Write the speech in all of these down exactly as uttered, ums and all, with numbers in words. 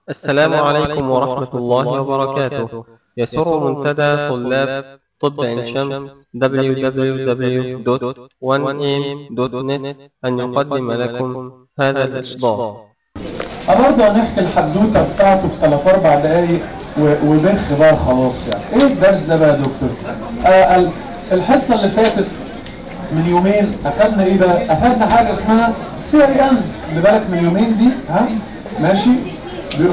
السلام عليكم ورحمة الله وبركاته. يسر منتدى طلاب طب عين شمس دبليو دبليو دبليو دوت وان إيه إم دوت نت أن يقدم لكم هذا الإصدار. برضه هنحكي الحدوته بتاعته في ثلاث اربع دقايق وبخ بقى خلاص. يعني ايه الدرس ده بقى يا دكتور؟ آه ال- الحصه اللي فاتت من يومين اخدنا ايه بقى؟ اخدنا حاجه اسمها سي اي ان. اللي بالك من يومين دي، ها ماشي؟ بيقول-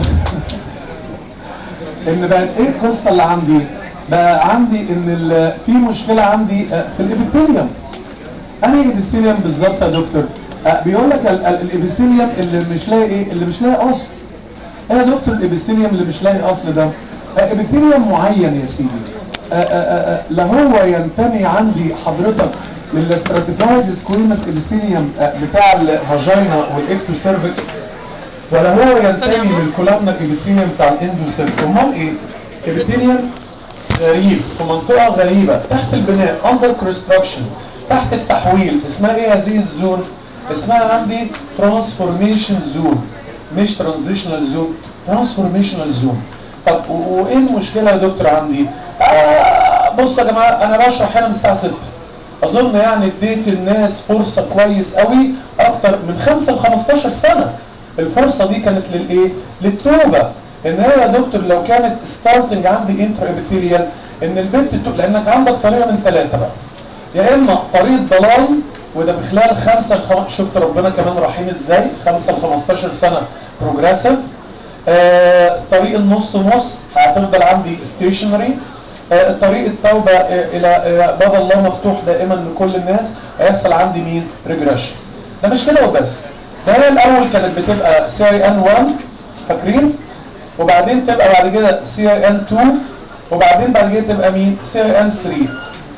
ان بقت ايه القصه اللي عندي؟ بقى عندي ان ال- في مشكله عندي آه، في الابيثيليوم. انهي ابيثيليوم بالظبط يا دكتور؟ آه بيقول لك ال- ال- الابيثيليوم اللي مش لاقي ايه؟ اللي مش لاقي اصل. ايه يا دكتور الابيثيليوم اللي مش لاقي اصل ده؟ آه ابيثيليوم معين يا سيدي. آه آه آه لا هو ينتمي عندي حضرتك للاستراتيفايد سكويمس ابيثيليوم آه بتاع الفاجينا والاكتوسيرفكس، ولا هو ينتمي للكولامنا ابيثيليوم بتاع الاندوسيرفكس. امال ايه؟ ابيثيليوم غريب في منطقه غريبه تحت البناء، اندر كونستراكشن، تحت التحويل. اسمها ايه هذه الزون؟ اسمها عندي ترانسفورميشن زون، مش ترانزيشنال زون، ترانسفورميشنال زون. طب و- وايه المشكله يا دكتور عندي؟ آه بصوا يا جماعه، انا بشرح هنا من الساعه ستة. اظن يعني اديت الناس فرصه كويس قوي اكتر من خمسة ل خمستاشر سنه. الفرصه دي كانت للايه؟ للتوبه. ان هي يا دكتور لو كانت ستارتنج عندي انترا ابيثيليال، ان البنت تتوب، لانك عندك طريقه من ثلاثه بقى. يا اما طريق ضلال، وده في خلال خمسه لخم... شفت ربنا كمان رحيم ازاي؟ خمسة ل خمستاشر سنه بروجريسيف. آه طريق النص نص هتفضل عندي ستيشنري. آه طريق التوبه آه الى آه باب الله مفتوح دائما لكل الناس، هيحصل عندي مين؟ ريجريشن. ده مش كده وبس، ده هي الاول كانت بتبقى سي اي ان واحد، فاكرين؟ وبعدين تبقى بعد كده سي اي ان اتنين، وبعدين بعد كده تبقى مين؟ سي اي ان تلاتة.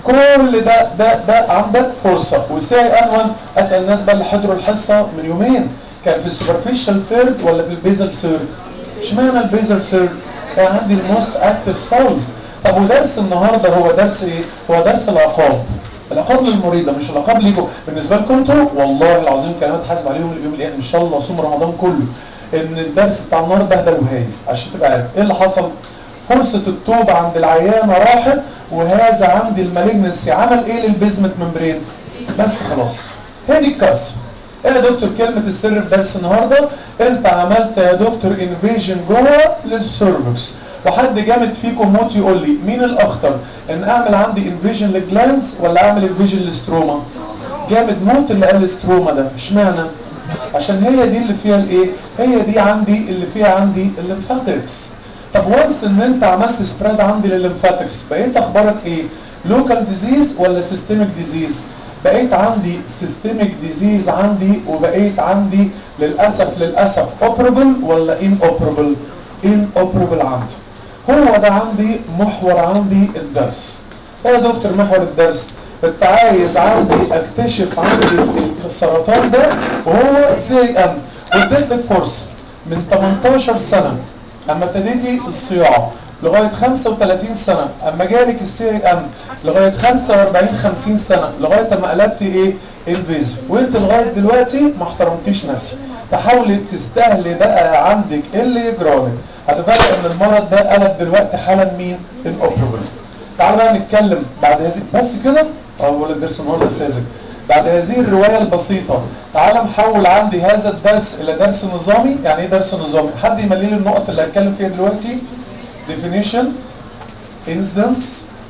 كل ده ده ده عندك فرصه. والسي اي ان واحد اسال الناس بقى اللي حضروا الحصه من يومين، كان في السوبرفيشال ثيرد ولا في البيزل ثيرد؟ اشمعنى البيزل ثيرد؟ كان عندي الموست اكتف سيلز. طب ودرس النهارده هو درس ايه؟ هو درس العقاب. العقاب للمريضه مش العقاب ليكم. بالنسبه لكم انتوا والله العظيم كلمات حاسب عليهم اليوم الايه ان شاء الله صوم رمضان كله. ان الدرس بتاع النهارده ده وهايف عشان تبقى عارف ايه اللي حصل. فرصه التوبه عند العيانه راحت، وهذا عندي المالجنسي عمل ايه للبيزمنت ممبرين؟ بس خلاص. هي دي الكارثه. ايه يا دكتور كلمه السر في درس النهارده؟ انت عملت يا دكتور انفيجن جوه للسيرفكس. وحد جامد فيكم موت يقول لي مين الاخطر؟ ان اعمل عندي انفيجن للجلانس ولا اعمل انفيجن للستروما؟ جامد موت اللي قال ستروما ده. اشمعنى؟ عشان هي دي اللي فيها الايه؟ هي دي عندي اللي فيها عندي الليمفاتكس. طب وانس ان انت عملت سبريد عندي للليمفاتكس، بقيت اخبارك ايه؟ لوكال ديزيز ولا سيستميك ديزيز؟ بقيت عندي سيستميك ديزيز عندي، وبقيت عندي للاسف للاسف اوبربل ولا ان اوبربل؟ ان اوبربل عندي. هو ده عندي محور عندي الدرس. ايه يا دكتور محور الدرس؟ كنت عايز عندي اكتشف عندي السرطان ده وهو سي ان. واديت لك فرصه من تمنتاشر سنه اما ابتديتي الصياعه لغايه خمسة وتلاتين سنه اما جالك السي ان، لغايه خمسة واربعين خمسين سنه لغايه اما قلبتي ايه؟ انفيزيف. وانت لغايه دلوقتي ما احترمتيش نفسك. تحاولي تستاهلي بقى عندك اللي يجرالك. هتفاجئ ان المرض ده قلب دلوقتي حالا مين؟ الاوبربل. تعالوا بقى نتكلم بعد هذه بس كده. اه بقول لك درس النهارده ساذج. بعد هذه الروايه البسيطه تعال نحول عندي هذا الدرس الى درس نظامي. يعني ايه درس نظامي؟ حد يملي لي النقط اللي هتكلم فيها دلوقتي. definition، incidence،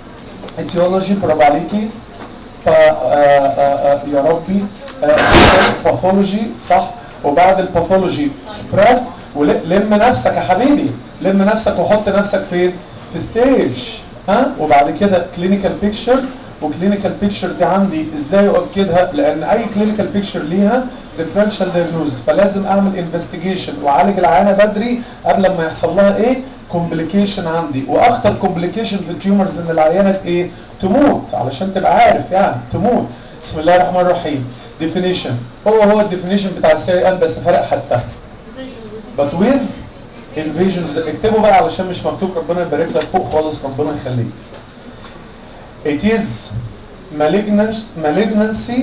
etiology، برافو عليكي. ف يا ربي باثولوجي صح. وبعد الباثولوجي سبريد. ولم نفسك يا حبيبي، لم نفسك وحط نفسك فين؟ في ستيج. ها وبعد كده كلينيكال بيكتشر. وكلينيكال بيكتشر دي عندي ازاي اؤكدها؟ لان اي كلينيكال بيكتشر ليها ديفرنشال دايجنوز، فلازم اعمل انفستيجيشن واعالج العيانه بدري قبل ما يحصل لها ايه؟ كومبليكيشن عندي. واخطر كومبليكيشن في التيومرز ان العيانه ايه؟ تموت. علشان تبقى عارف يعني تموت. بسم الله الرحمن الرحيم. ديفينيشن هو هو الديفينيشن بتاع السي ان بس فرق حتى. but with invasion. اكتبه بقى علشان مش مكتوب. ربنا يبارك لك فوق خالص، ربنا يخليك. It is malignancy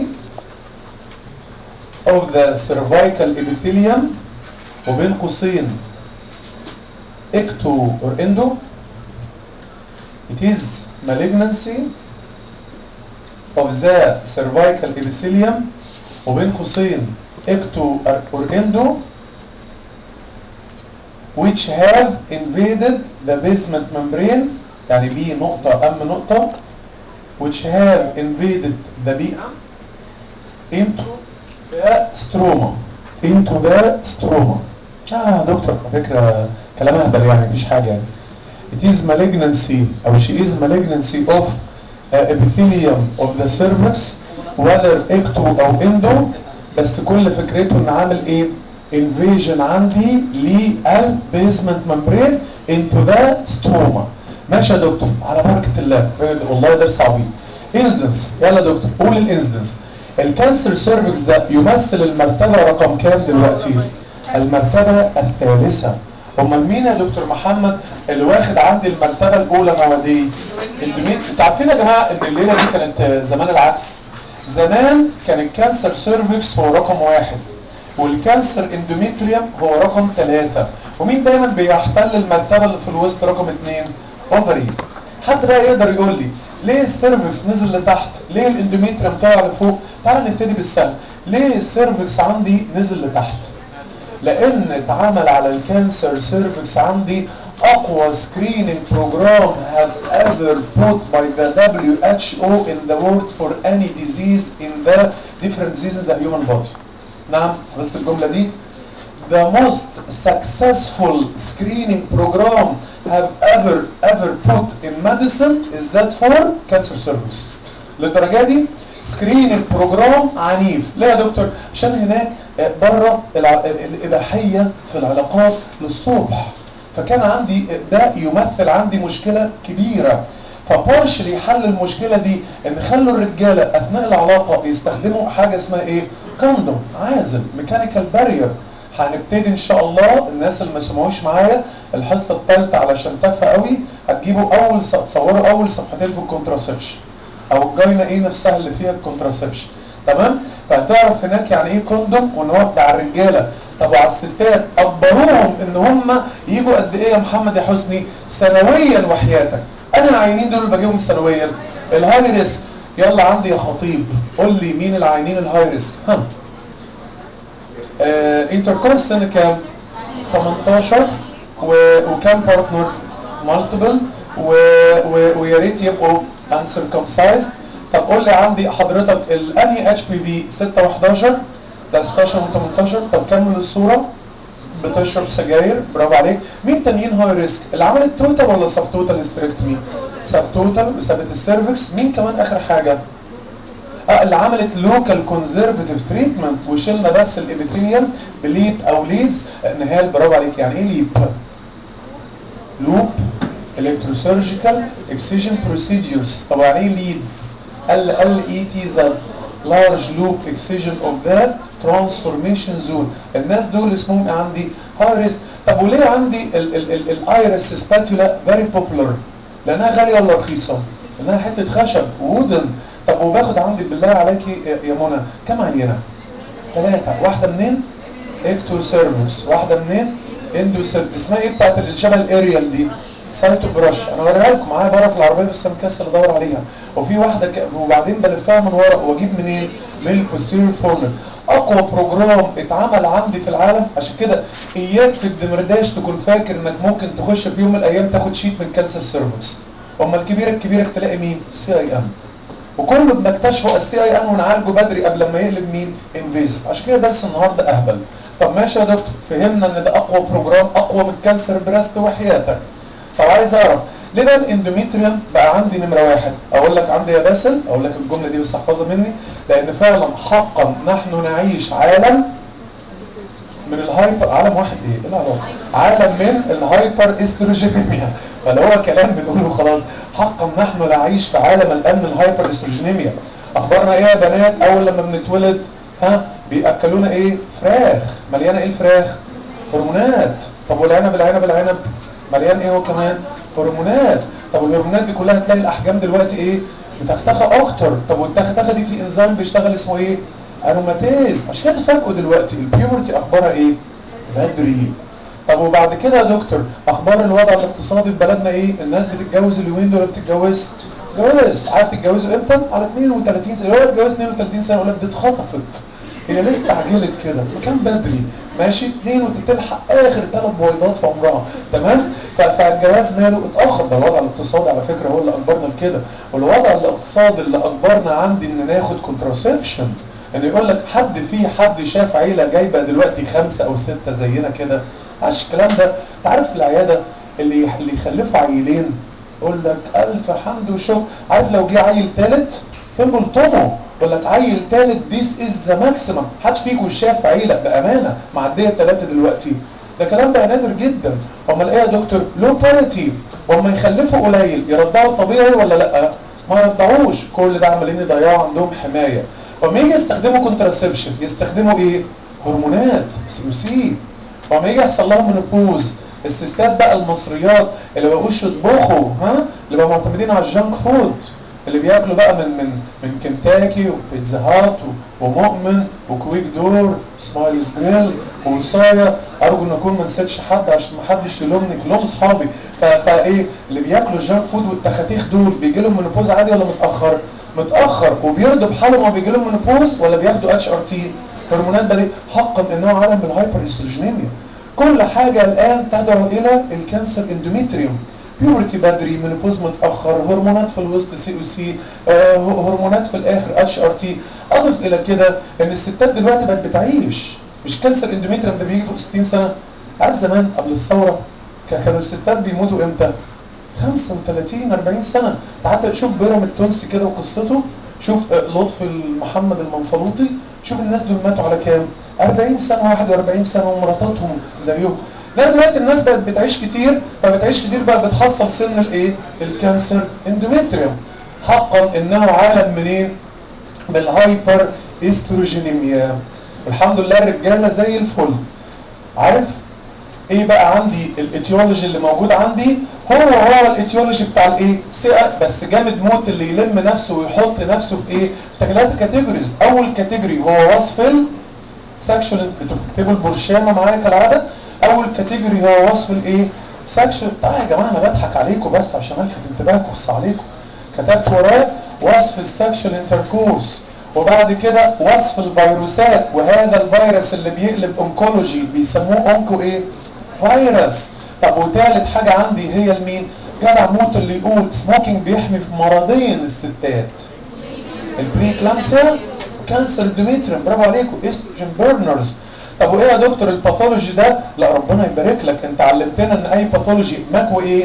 of the cervical epithelium وبين قوسين ecto or endo. It is malignancy of the cervical epithelium وبين قوسين ecto or endo which have invaded the basement membrane يعني B نقطة أم نقطة which have invaded the B into the stroma into the stroma. اه دكتور على فكرة كلام اهبل يعني مفيش حاجة يعني. It is malignancy أو she is malignancy of uh, epithelium of the cervix whether ecto أو endo بس كل فكرته إن عامل إيه؟ invasion عندي للبيزمنت ممبرين into the stroma. ماشي يا دكتور على بركة الله والله درس عظيم. incidence يلا دكتور قول الانسيدنس. الكانسر سيرفكس ده يمثل المرتبة رقم كام دلوقتي؟ المرتبة الثالثة. امال مين يا دكتور محمد اللي واخد عندي المرتبة الأولى مواديه؟ اندوميت. انتوا عارفين يا جماعة ان الليلة دي كانت زمان العكس. زمان كان الكانسر سيرفكس هو رقم واحد والكانسر اندوميتريوم هو رقم ثلاثة. ومين دايما بيحتل المرتبة اللي في الوسط رقم اثنين؟ اوفري. حد بقى يقدر يقول لي ليه السيرفكس نزل لتحت؟ ليه الاندوميتريوم طلع لفوق؟ تعال نبتدي بالسهل. ليه السيرفكس عندي نزل لتحت؟ لان اتعمل على الكانسر سيرفكس عندي اقوى سكريننج بروجرام have ever put by the W H O in the world for any disease in the different diseases in the human body. نعم بس الجملة دي the most successful screening program have ever ever put in medicine is that for cancer cervix. للدرجة دي سكريننج بروجرام عنيف. ليه يا دكتور؟ عشان هناك بره الإباحية في العلاقات للصبح. فكان عندي ده يمثل عندي مشكلة كبيرة. فبارشلي حل المشكلة دي ان خلوا الرجالة اثناء العلاقة يستخدموا حاجة اسمها ايه؟ كاندوم عازل ميكانيكال بارير. هنبتدي ان شاء الله الناس اللي ما سمعوش معايا الحصة الثالثة علشان تافهة قوي هتجيبوا اول تصوروا اول صفحتين في الكونتراسبشن او الجاينة ايه نفسها اللي فيها الكونتراسبشن. تمام؟ فهتعرف هناك يعني ايه كوندوم وان هو بتاع الرجاله. طب وعلى الستات اجبروهم ان هم يجوا قد ايه يا محمد يا حسني؟ سنويا وحياتك. انا العيانين دول اللي بجيبهم سنويا الهاي ريسك. يلا عندي يا خطيب قول لي مين العيانين الهاي ريسك؟ ها آه انتركورس سنه كام؟ تمنتاشر و... وكام بارتنر؟ مالتيبل و... و... ويا ريت يبقوا انسركمسايزد. طب قول لي عندي حضرتك الانهي اتش بي في ستة و11 ده ستاشر و18. طب كمل الصوره. بتشرب سجاير برافو عليك. مين تانيين هاي ريسك؟ اللي عملت توتال ولا سب توتال هيستريكتومي؟ سب توتال وسابت السيرفكس. مين كمان اخر حاجه؟ اه اللي عملت لوكال كونزرفتيف تريتمنت وشلنا بس الابيثيليوم بليب او ليدز. نهال برافو عليك. يعني ايه ليب؟ لوب الكتروسيرجيكال اكسجن بروسيدجرز. طب يعني ايه ليدز؟ ال ال اي تي زد لارج لوب اكسجن اوف ذا ترانسفورميشن زون. الناس دول اسمهم عندي هاي ريسك. طب وليه عندي الايرس سباتولا فيري بوبولار؟ لانها غاليه ولا رخيصه؟ لانها حته خشب وودن. طب وباخد عندي بالله عليكي يا منى كم عينه؟ ثلاثه. واحده منين؟ اكتو سيرفكس. واحده منين؟ اندو سيرفكس. اسمها ايه بتاعت اللي شبه الاريال دي؟ سايتو برش. انا اوريها لكم معايا بره في العربيه بس انا مكسل ادور عليها. وفي واحده ك... وبعدين بلفها من ورا واجيب منين؟ من البوستيريور فورنر. اقوى بروجرام اتعمل عندي في العالم. عشان كده اياك في الدمرداش تكون فاكر انك ممكن تخش في يوم من الايام تاخد شيت من كانسر سيرفكس. اما الكبيره الكبيره تلاقي مين؟ سي اي ام. وكله بنكتشفه السي اي ام ونعالجه بدري قبل ما يقلب مين؟ انفيزيف. عشان كده درس النهارده اهبل. طب ماشي يا دكتور فهمنا ان ده اقوى بروجرام اقوى من كانسر بريست وحياتك. طب عايز اعرف ليه بقى الاندوميتريوم بقى عندي نمره واحد؟ اقول لك عندي يا باسل اقول لك الجمله دي بس احفظها مني. لان فعلا حقا نحن نعيش عالم من الهايبر. عالم واحد ايه؟ ايه العلاقه؟ عالم من الهايبر استروجينيميا. ولا هو كلام بنقوله خلاص؟ حقا نحن نعيش في عالم الان من الهايبر استروجينيميا. اخبارنا ايه يا بنات؟ اول لما بنتولد ها بياكلونا ايه؟ فراخ. مليانه ايه الفراخ؟ هرمونات. طب والعنب العنب العنب مليان ايه هو كمان؟ هرمونات. طب الهرمونات دي كلها تلاقي الاحجام دلوقتي ايه؟ متختخه اكتر. طب والتختخه دي في انزيم بيشتغل اسمه ايه؟ اروماتيز. عشان كده تفاجئوا دلوقتي البيوبرتي اخبارها ايه؟ بدري. طب وبعد كده يا دكتور اخبار الوضع الاقتصادي في بلدنا ايه؟ الناس بتتجوز اليومين دول بتتجوز جواز. عارف تتجوزوا امتى؟ على اتنين وتلاتين سنه. لو اتجوز اتنين وتلاتين سنه يقول لك دي اتخطفت، هي لسه استعجلت كده، وكان بدري ماشي اتنين وتلحق اخر ثلاث بويضات في عمرها. تمام؟ فالجواز ماله اتاخر. ده الوضع الاقتصادي على فكره هو اللي اجبرنا لكده. والوضع الاقتصادي اللي اجبرنا عندي ان ناخد كونتراسبشن. ان يقول لك حد في حد شاف عيله جايبه دلوقتي خمسه او سته زينا كده؟ عاش الكلام ده. انت عارف في العياده اللي اللي يخلفوا عيلين يقول لك الف حمد وشكر. عارف لو جه عيل ثالث ينبلطموا يقول لك عيل ثالث ذيس از ذا ماكسيمم. محدش فيكم شاف عيله بامانه معديه ثلاثه دلوقتي؟ ده كلام بقى نادر جدا. امال ايه يا دكتور؟ لو باريتي. وهم يخلفوا قليل يرضعوا طبيعي ولا لا؟ ما يرضعوش. كل ده عمالين يضيعوا عندهم حمايه. وما يجي يستخدموا كونتراسبشن يستخدموا ايه؟ هرمونات سي او سي. وما يجي يحصل لهم منوبوز الستات بقى المصريات اللي بقوش يطبخوا، ها، اللي بقوا معتمدين على الجانك فود، اللي بياكلوا بقى من من من كنتاكي وبيتزا هات ومؤمن وكويك دور سمايلز جريل ووصايا. ارجو ان اكون ما نسيتش حد عشان ما حدش يلومني، كلهم اصحابي. فايه اللي بياكلوا الجانك فود والتخاتيخ دول بيجي لهم منوبوز عادي ولا متاخر؟ متاخر. وبيرضوا بحالهم ما بيجي لهم منوبوز ولا بياخدوا اتش ار تي هرمونات بدي. حقا انه عالم بالهايبر استروجينيميا. كل حاجه الان تدعو الى الكانسر اندوميتريوم. بيورتي بدري، منوبوز متاخر، هرمونات في الوسط سي او سي، آه هرمونات في الاخر اتش ار تي. اضف الى كده ان الستات دلوقتي بقت بتعيش. مش كانسر اندوميتريوم ده بيجي فوق ستين سنه. عارف زمان قبل الثوره كانوا الستات بيموتوا امتى؟ خمسة وتلاتين أربعين سنه. حتى شوف بيرام التونسي كده وقصته، شوف لطفي محمد المنفلوطي، شوف الناس دول ماتوا على كام؟ أربعين سنه واحد وأربعين سنه ومراتاتهم زيهم. لا دلوقتي الناس بقت بتعيش كتير، فبتعيش كتير بقى بتحصل سن الايه؟ الكانسر اندوميتريوم. حقا انه عالم منين؟ بالهايبر استروجينيميا. والحمد لله الرجاله زي الفل. عارف ايه بقى عندي الاتيولوجي اللي موجود عندي؟ هو هو الاتيولوجي بتاع الايه؟ سئة، بس جامد موت اللي يلم نفسه ويحط نفسه في ايه؟ في ثلاث كاتيجوريز. اول كاتيجوري هو وصف السكشوال. انتوا بتكتبوا البرشامه معايا كالعاده. اول كاتيجوري هو وصف الايه؟ سكشوال. طيب يا جماعه انا بضحك عليكم بس عشان الفت انتباهكم، اخص عليكم. كتبت وراه وصف السكشوال انتركورس، وبعد كده وصف الفيروسات. وهذا الفيروس اللي بيقلب انكولوجي بيسموه اونكو ايه؟ فيروس. طب وثالث حاجه عندي هي المين؟ جدع موت اللي يقول سموكينج بيحمي في مرضين الستات، البريكلامسيا وكانسر الدوميتريوم. برافو عليكم، استروجين بيرنرز. طب وايه يا دكتور الباثولوجي ده؟ لا ربنا يبارك لك، انت علمتنا ان اي باثولوجي ماك وايه؟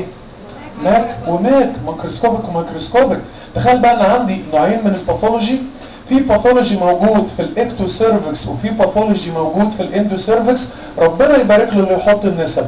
ماك وماك، ماكروسكوبيك وماكروسكوبيك. تخيل بقى ان عندي نوعين من الباثولوجي. في باثولوجي موجود في الاكتو سيرفكس وفي باثولوجي موجود في الاندو سيرفكس. ربنا يبارك له اللي يحط النسب.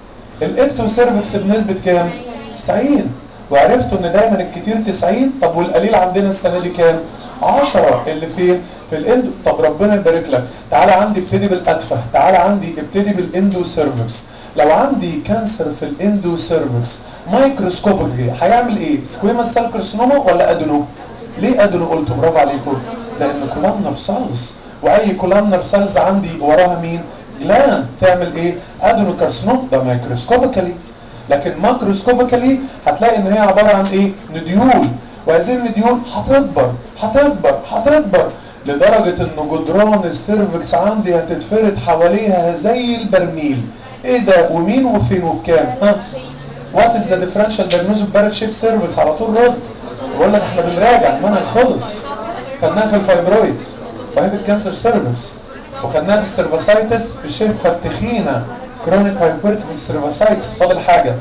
الاكتو سيرفكس بنسبه كام؟ تسعين. وعرفتوا ان دايما الكتير تسعين. طب والقليل عندنا السنه دي كام؟ عشرة. اللي فين؟ في الاندو. طب ربنا يبارك لك. تعالى عندي ابتدي بالادفه، تعالى عندي ابتدي بالاندو سيرفكس. لو عندي كانسر في الاندو سيرفكس مايكروسكوبيك هيعمل ايه؟ سكويموس سيل كارسينوما ولا ادينو؟ ليه ادينو قلت؟ برافو عليكم، لان كولامنر سيلز، واي كولامنر سيلز عندي وراها مين؟ جلاند. تعمل ايه؟ ادينو كارسينوما. ده مايكروسكوبيكالي. لكن ماكروسكوبيكالي هتلاقي ان هي عباره عن ايه؟ نديول. وهذه النديول هتكبر هتكبر هتكبر لدرجه ان جدران السيرفكس عندي هتتفرد حواليها زي البرميل. ايه ده؟ ومين وفين وبكام؟ ها؟ وات از ذا ديفرنشال دايجنوز اوف بارت شيب سيرفكس؟ على طول رد. بقول لك احنا بنراجع المنهج خلص. خدناها في الفايبرويد وهي في الكانسر سيرفكس، وخدناها في السيرفاسايتس في الشركه التخينه كرونيك هايبرتروفيك سيرفاسايتس. فاضل حاجه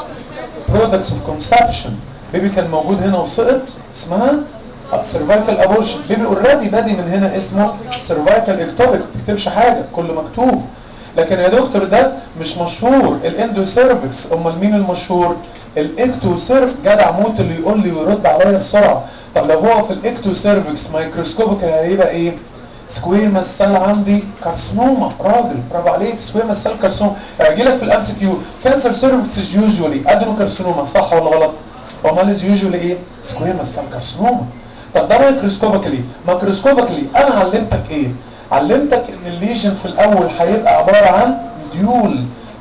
برودكتس اوف كونسبشن. بيبي كان موجود هنا وسقط، اسمها سيرفايكال ابورشن. بيبي اوريدي بادي من هنا اسمه سيرفايكال اكتوبيك. ما تكتبش حاجه، كله مكتوب. لكن يا دكتور ده مش مشهور الاندو سيرفكس. امال مين المشهور؟ الاكتو سيرف. جدع موت اللي يقول لي ويرد عليا بسرعه. طب لو هو في الاكتو سيرفكس مايكروسكوبيك هيبقى ايه؟ سكويموس سيل عندي كارسينوما. راجل برافو عليك، سكويموس سيل كارسينوما. هيجي لك في الام سي كيو كانسر سيرفكس از يوجوالي ادينو كارسينوما، صح ولا غلط؟ امال از يوجوالي ايه؟ سكويموس سيل كارسينوما. طب ده مايكروسكوبيكلي. ماكروسكوبيكلي انا علمتك ايه؟ علمتك ان الليجن في الاول هيبقى عباره عن ديول.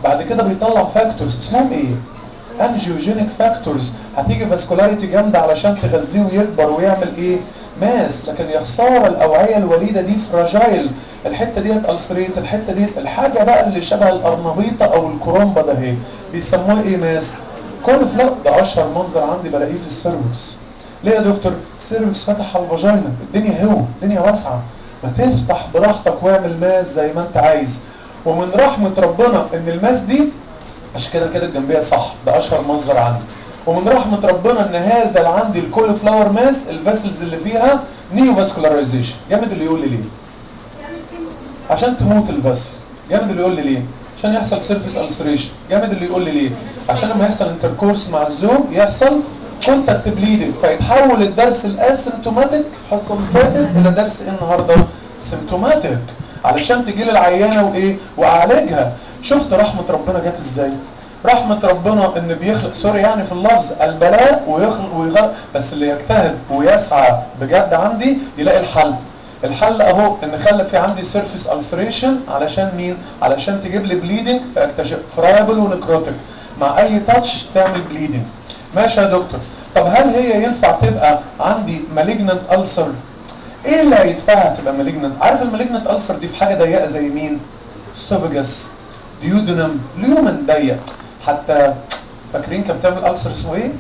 بعد كده بيطلع فاكتورز اسمهم ايه؟ انجيوجينيك فاكتورز، هتيجي فاسكولاريتي جامده علشان تغذيه ويكبر ويعمل ايه؟ ماس. لكن يا خساره الاوعيه الوليده دي فراجايل، الحته ديت السريت، الحته ديت الحاجه بقى اللي شبه القرنبيطه او الكرومبه ده اهي بيسموها ايه؟ ماس. كل فلا ده اشهر منظر عندي بلاقيه في السيرفكس. ليه يا دكتور؟ السيرفكس فتح على الفاجينا، الدنيا هو الدنيا واسعه، ما تفتح براحتك واعمل ماس زي ما انت عايز. ومن رحمه ربنا ان الماس دي عشان كده كده الجنبيه صح، ده اشهر مصدر عندي. ومن رحمه ربنا ان هذا اللي عندي الكول فلاور ماس الفاسلز اللي فيها نيو فاسكولاريزيشن. جامد اللي يقول لي ليه؟ عشان تموت الفاسل. جامد اللي يقول لي ليه؟ عشان يحصل سيرفيس السريشن. جامد اللي يقول لي ليه؟ عشان لما يحصل انتركورس مع الزوج يحصل كونتاكت بليدنج، فيتحول الدرس الاسيمتوماتيك حصه اللي فاتت الى درس ايه النهارده؟ سيمتوماتيك، علشان تجي لي العيانه وايه؟ واعالجها. شفت رحمه ربنا جت ازاي؟ رحمه ربنا ان بيخلق سوري يعني في اللفظ البلاء ويخلق ويخلق، بس اللي يجتهد ويسعى بجد عندي يلاقي الحل. الحل اهو ان خلى في عندي سيرفيس السريشن علشان مين؟ علشان تجيب لي بليدنج، فاكتشف فرايبل ونكروتيك، مع اي تاتش تعمل بليدنج. ماشي يا دكتور. طب هل هي ينفع تبقى عندي مالجننت ألسر؟ ايه اللي هيدفعها تبقى مالجننت؟ عارف المالجننت ألسر دي في حاجه ضيقه زي مين؟ سوفجس، ديودنم، ليومن ضيق. حتى فاكرين كان بتعمل ألسر اسمه ايه؟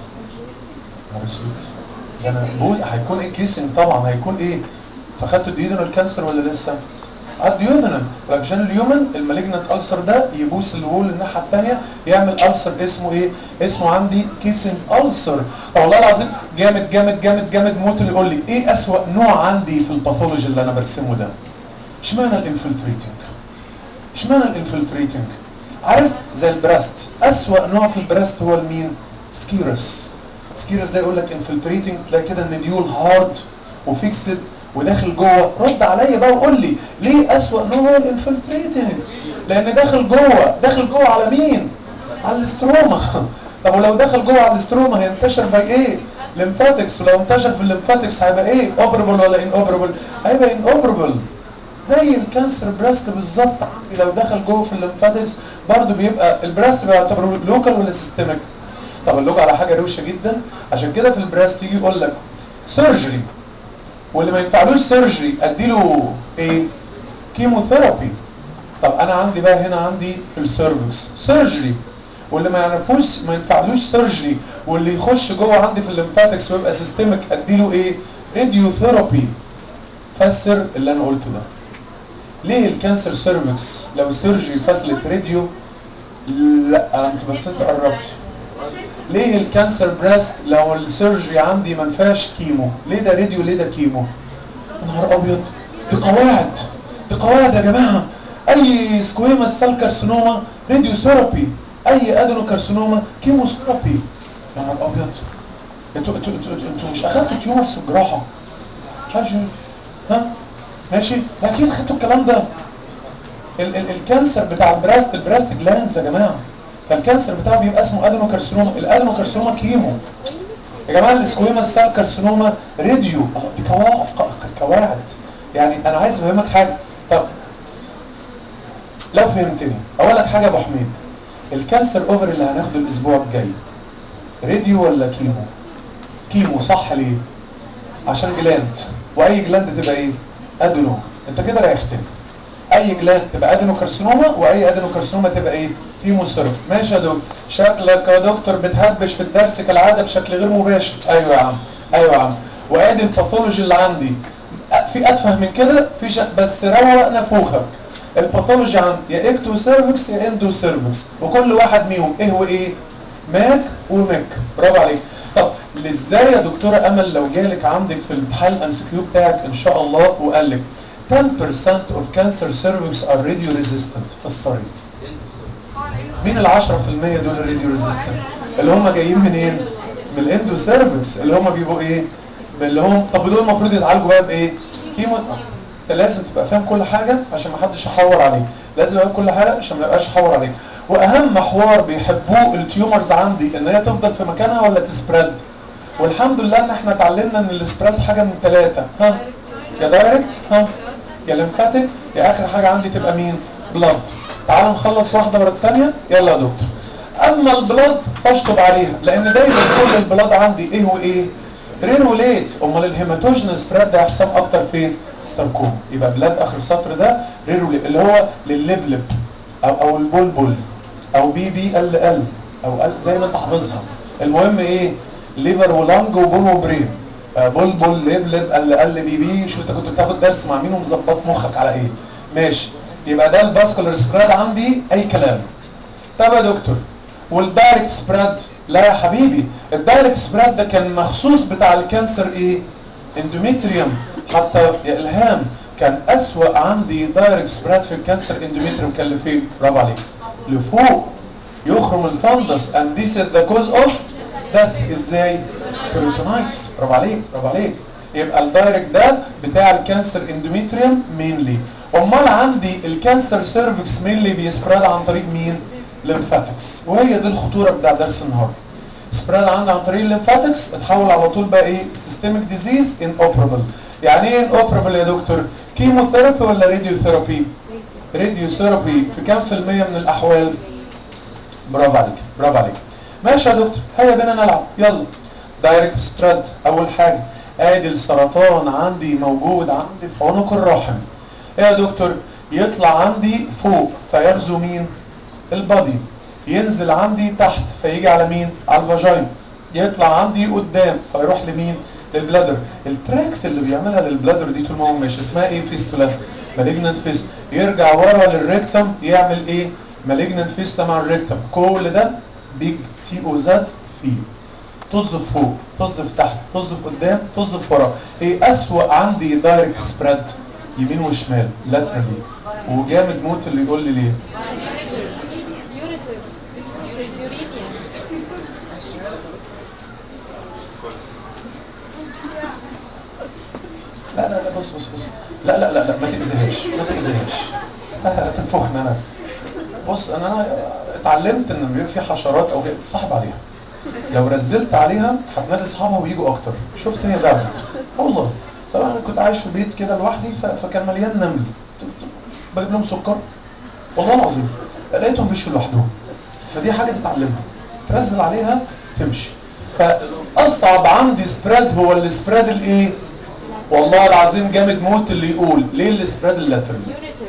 ده انا بقول هيكون ايه كيسنج طبعا، هيكون ايه؟ فاخدتوا الديودنال كانسر ولا لسه؟ الديودنال. عشان اليومن المالجنت ألسر ده يبوس الوول الناحيه الثانيه يعمل ألسر اسمه ايه؟ اسمه عندي كيسنج ألسر. طب والله العظيم جامد جامد جامد جامد موت. اللي يقول لي ايه اسوأ نوع عندي في الباثولوجي اللي انا برسمه ده؟ اشمعنى الانفلتريتنج؟ اشمعنى الانفلتريتنج؟ عارف زي البراست، اسوأ نوع في البراست هو المين؟ سكيرس. سكيرس ده يقول لك انفلتريتنج، تلاقي كده النديول هارد وفيكسد وداخل جوه. رد عليا بقى وقول لي ليه اسوأ نوع هو الانفلتريتنج؟ لان داخل جوه، داخل جوه على مين؟ على الاستروما. طب ولو دخل جوه على الاستروما هينتشر باي ايه؟ ليمفاتكس. ولو انتشر في الليمفاتكس هيبقى ايه؟ اوبربل ولا ان اوبربل؟ هيبقى ان اوبربل. زي الكانسر بريست بالظبط عندي لو دخل جوه في الليمفاتكس برضه بيبقى البريست بيعتبر لوكال ولا سيستميك؟ طب اللوج على حاجه روشه جدا. عشان كده في البريست يجي يقول لك سيرجري، واللي ما ينفعلوش سيرجري اديله ايه؟ كيموثيرابي. طب انا عندي بقى هنا عندي في السيرفكس سيرجري، واللي ما يعرفوش ما ينفعلوش سيرجري واللي يخش جوه عندي في الليمفاتكس ويبقى سيستميك اديله ايه؟ راديوثيرابي. فسر اللي انا قلته ده. ليه الكانسر سيرفكس لو السيرجري فصلت راديو؟ لا انت بس انت قربت. ليه الكانسر بريست لو السيرجري عندي ما فيهاش كيمو؟ ليه ده راديو ليه ده كيمو؟ نهار ابيض، دي قواعد، دي قواعد يا جماعه. اي سكويمس سيل كارسينوما راديو ثيرابي، اي ادينو كارسينوما كيمو ثيرابي. يا نهار ابيض، انتوا انتوا انتوا مش اخدتوا تيومرز في الجراحه؟ حاجه ها ماشي، اكيد خدتوا الكلام ده. ال ال الكانسر بتاع البراست، البراست جلانز يا جماعه، فالكانسر بتاعه بيبقى اسمه ادينو كارسينوما. الادينو كارسينوما كيمو يا جماعه. السكويمس سيل كارسينوما راديو. دي قواعد قواعد. يعني انا عايز افهمك حاجه. طب لو فهمتني اقول لك حاجه يا ابو حميد، الكانسر اوفر اللي هناخده الاسبوع الجاي راديو ولا كيمو؟ كيمو صح. ليه؟ عشان جلاند، واي جلاند تبقى ايه؟ ادينو. انت كده ريحتني. اي جلاند تبقى ادينو كارسينوما، واي ادينو كارسينوما تبقى ايه؟ كيموثيرابي. ماشي يا دكتور. شكلك يا دكتور بتهبش في الدرس كالعاده بشكل غير مباشر. ايوه يا عم، ايوه يا عم. وادي الباثولوجي اللي عندي. في اتفه من كده في شك، بس روق نفوخك. الباثولوجي عندي يا اكتو سيرفكس يا اندو سيرفكس، وكل واحد منهم ايه وايه؟ ماك وماك. برافو عليك. طب ازاي يا دكتوره امل لو جالك عندك في الامتحان الام سي كيو بتاعك ان شاء الله وقال لك ten percent of cancer cervix are radio resistant؟ فسري. مين ال عشرة في المية دول الراديو ريزيستنت؟ اللي هم جايين منين؟ من الاندو سيرفكس، اللي هم بيبقوا ايه؟ اللي هم طب دول المفروض يتعالجوا بقى بايه؟ كيمو. لازم تبقى فاهم كل حاجه عشان ما حدش يحور عليك، لازم تبقى كل حاجه عشان ما يبقاش يحور عليك. واهم حوار بيحبوه التيومرز عندي ان هي تفضل في مكانها ولا تسبريد. والحمد لله ان احنا اتعلمنا ان السبريد حاجه من ثلاثه، ها؟ يا دايركت، ها؟ يا ليمفاتيك، يا اخر حاجه عندي تبقى مين؟ بلاد. تعال نخلص واحده ورا الثانيه. يلا يا دكتور. اما البلاد فاشطب عليها، لان دايما كل البلاد عندي ايه وايه؟ رينوليت. امال الهيماتوجينس سبريد ده هيحصل اكتر فين؟ الساركوم. يبقى بلاد اخر سطر ده رينوليت اللي هو لللبلب او او البلبل او بي بي ال ال او ال زي ما انت حافظها. المهم ايه؟ ليفر ولانج وبون وبرين. آه بلبل لبلب ال ال بي بي. شوف انت كنت بتاخد درس مع مين ومظبط مخك على ايه؟ ماشي. يبقى ده الفاسكولار سبريد عندي اي كلام. طب يا دكتور والدايركت سبريد؟ لا يا حبيبي، الدايركت سبريد ده كان مخصوص بتاع الكانسر ايه؟ اندوميتريوم. حتى يا الهام كان اسوأ عندي دايركت سبريد في الكانسر اندوميتريوم كان لفين؟ برافو عليك، لفوق يخرم الفندس and this is the cause of death. ازاي؟ بيريتونايتس. برافو عليك برافو عليك. يبقى الدايركت ده بتاع الكانسر اندوميتريوم مينلي. امال عندي الكانسر سيرفكس مينلي بيسبراد عن طريق مين؟ ليمفاتكس. وهي دي الخطوره بتاع درس النهارده. سبراد عندي عن طريق الليمفاتكس اتحول على طول بقى ايه؟ سيستميك ديزيز ان اوبرابل. يعني ايه ان اوبرابل يا دكتور؟ كيموثيرابي ولا راديو ثيرابي؟ راديو ثيرابي في كام في المية من الاحوال؟ برافو عليك برافو عليك. ماشي يا دكتور، هيا بينا نلعب. يلا. دايركت سبريد. اول حاجه ادي السرطان عندي موجود عندي في عنق الرحم. ايه يا دكتور؟ يطلع عندي فوق فيغزو مين؟ البادي. ينزل عندي تحت فيجي على مين؟ على الفاجين. يطلع عندي قدام فيروح لمين؟ للبلادر. التراكت اللي بيعملها للبلادر دي طول ما هو ماشي اسمها ايه؟ فيستولا. مالجنانت فيست. يرجع ورا للريكتم يعمل ايه؟ مالجنانت فيستا مع الريكتم. كل ده بيج تي او زد فيه. طز في فوق، طز في تحت، طز في قدام، طز في ورا. ايه اسوأ عندي دايركت سبريد؟ يمين وشمال لاترالي. وجامد موت اللي يقول لي ليه؟ لا لا لا بص بص بص. لا لا لا لا ما تأذيهاش ما تأذيهاش. هتنفخني انا. بص انا انا اتعلمت ان بيبقى في حشرات او كده تصاحب عليها. لو رزلت عليها هتنادي اصحابها ويجوا اكتر. شفت هي بعدت والله. طبعا انا كنت عايش في بيت كده لوحدي فكان مليان نمل. بجيب لهم سكر والله العظيم لقيتهم بيشوا لوحدهم. فدي حاجه تتعلمها، ترزل عليها تمشي. فاصعب عندي سبريد هو السبريد الايه؟ والله العظيم جامد موت اللي يقول ليه السبريد اللاترال.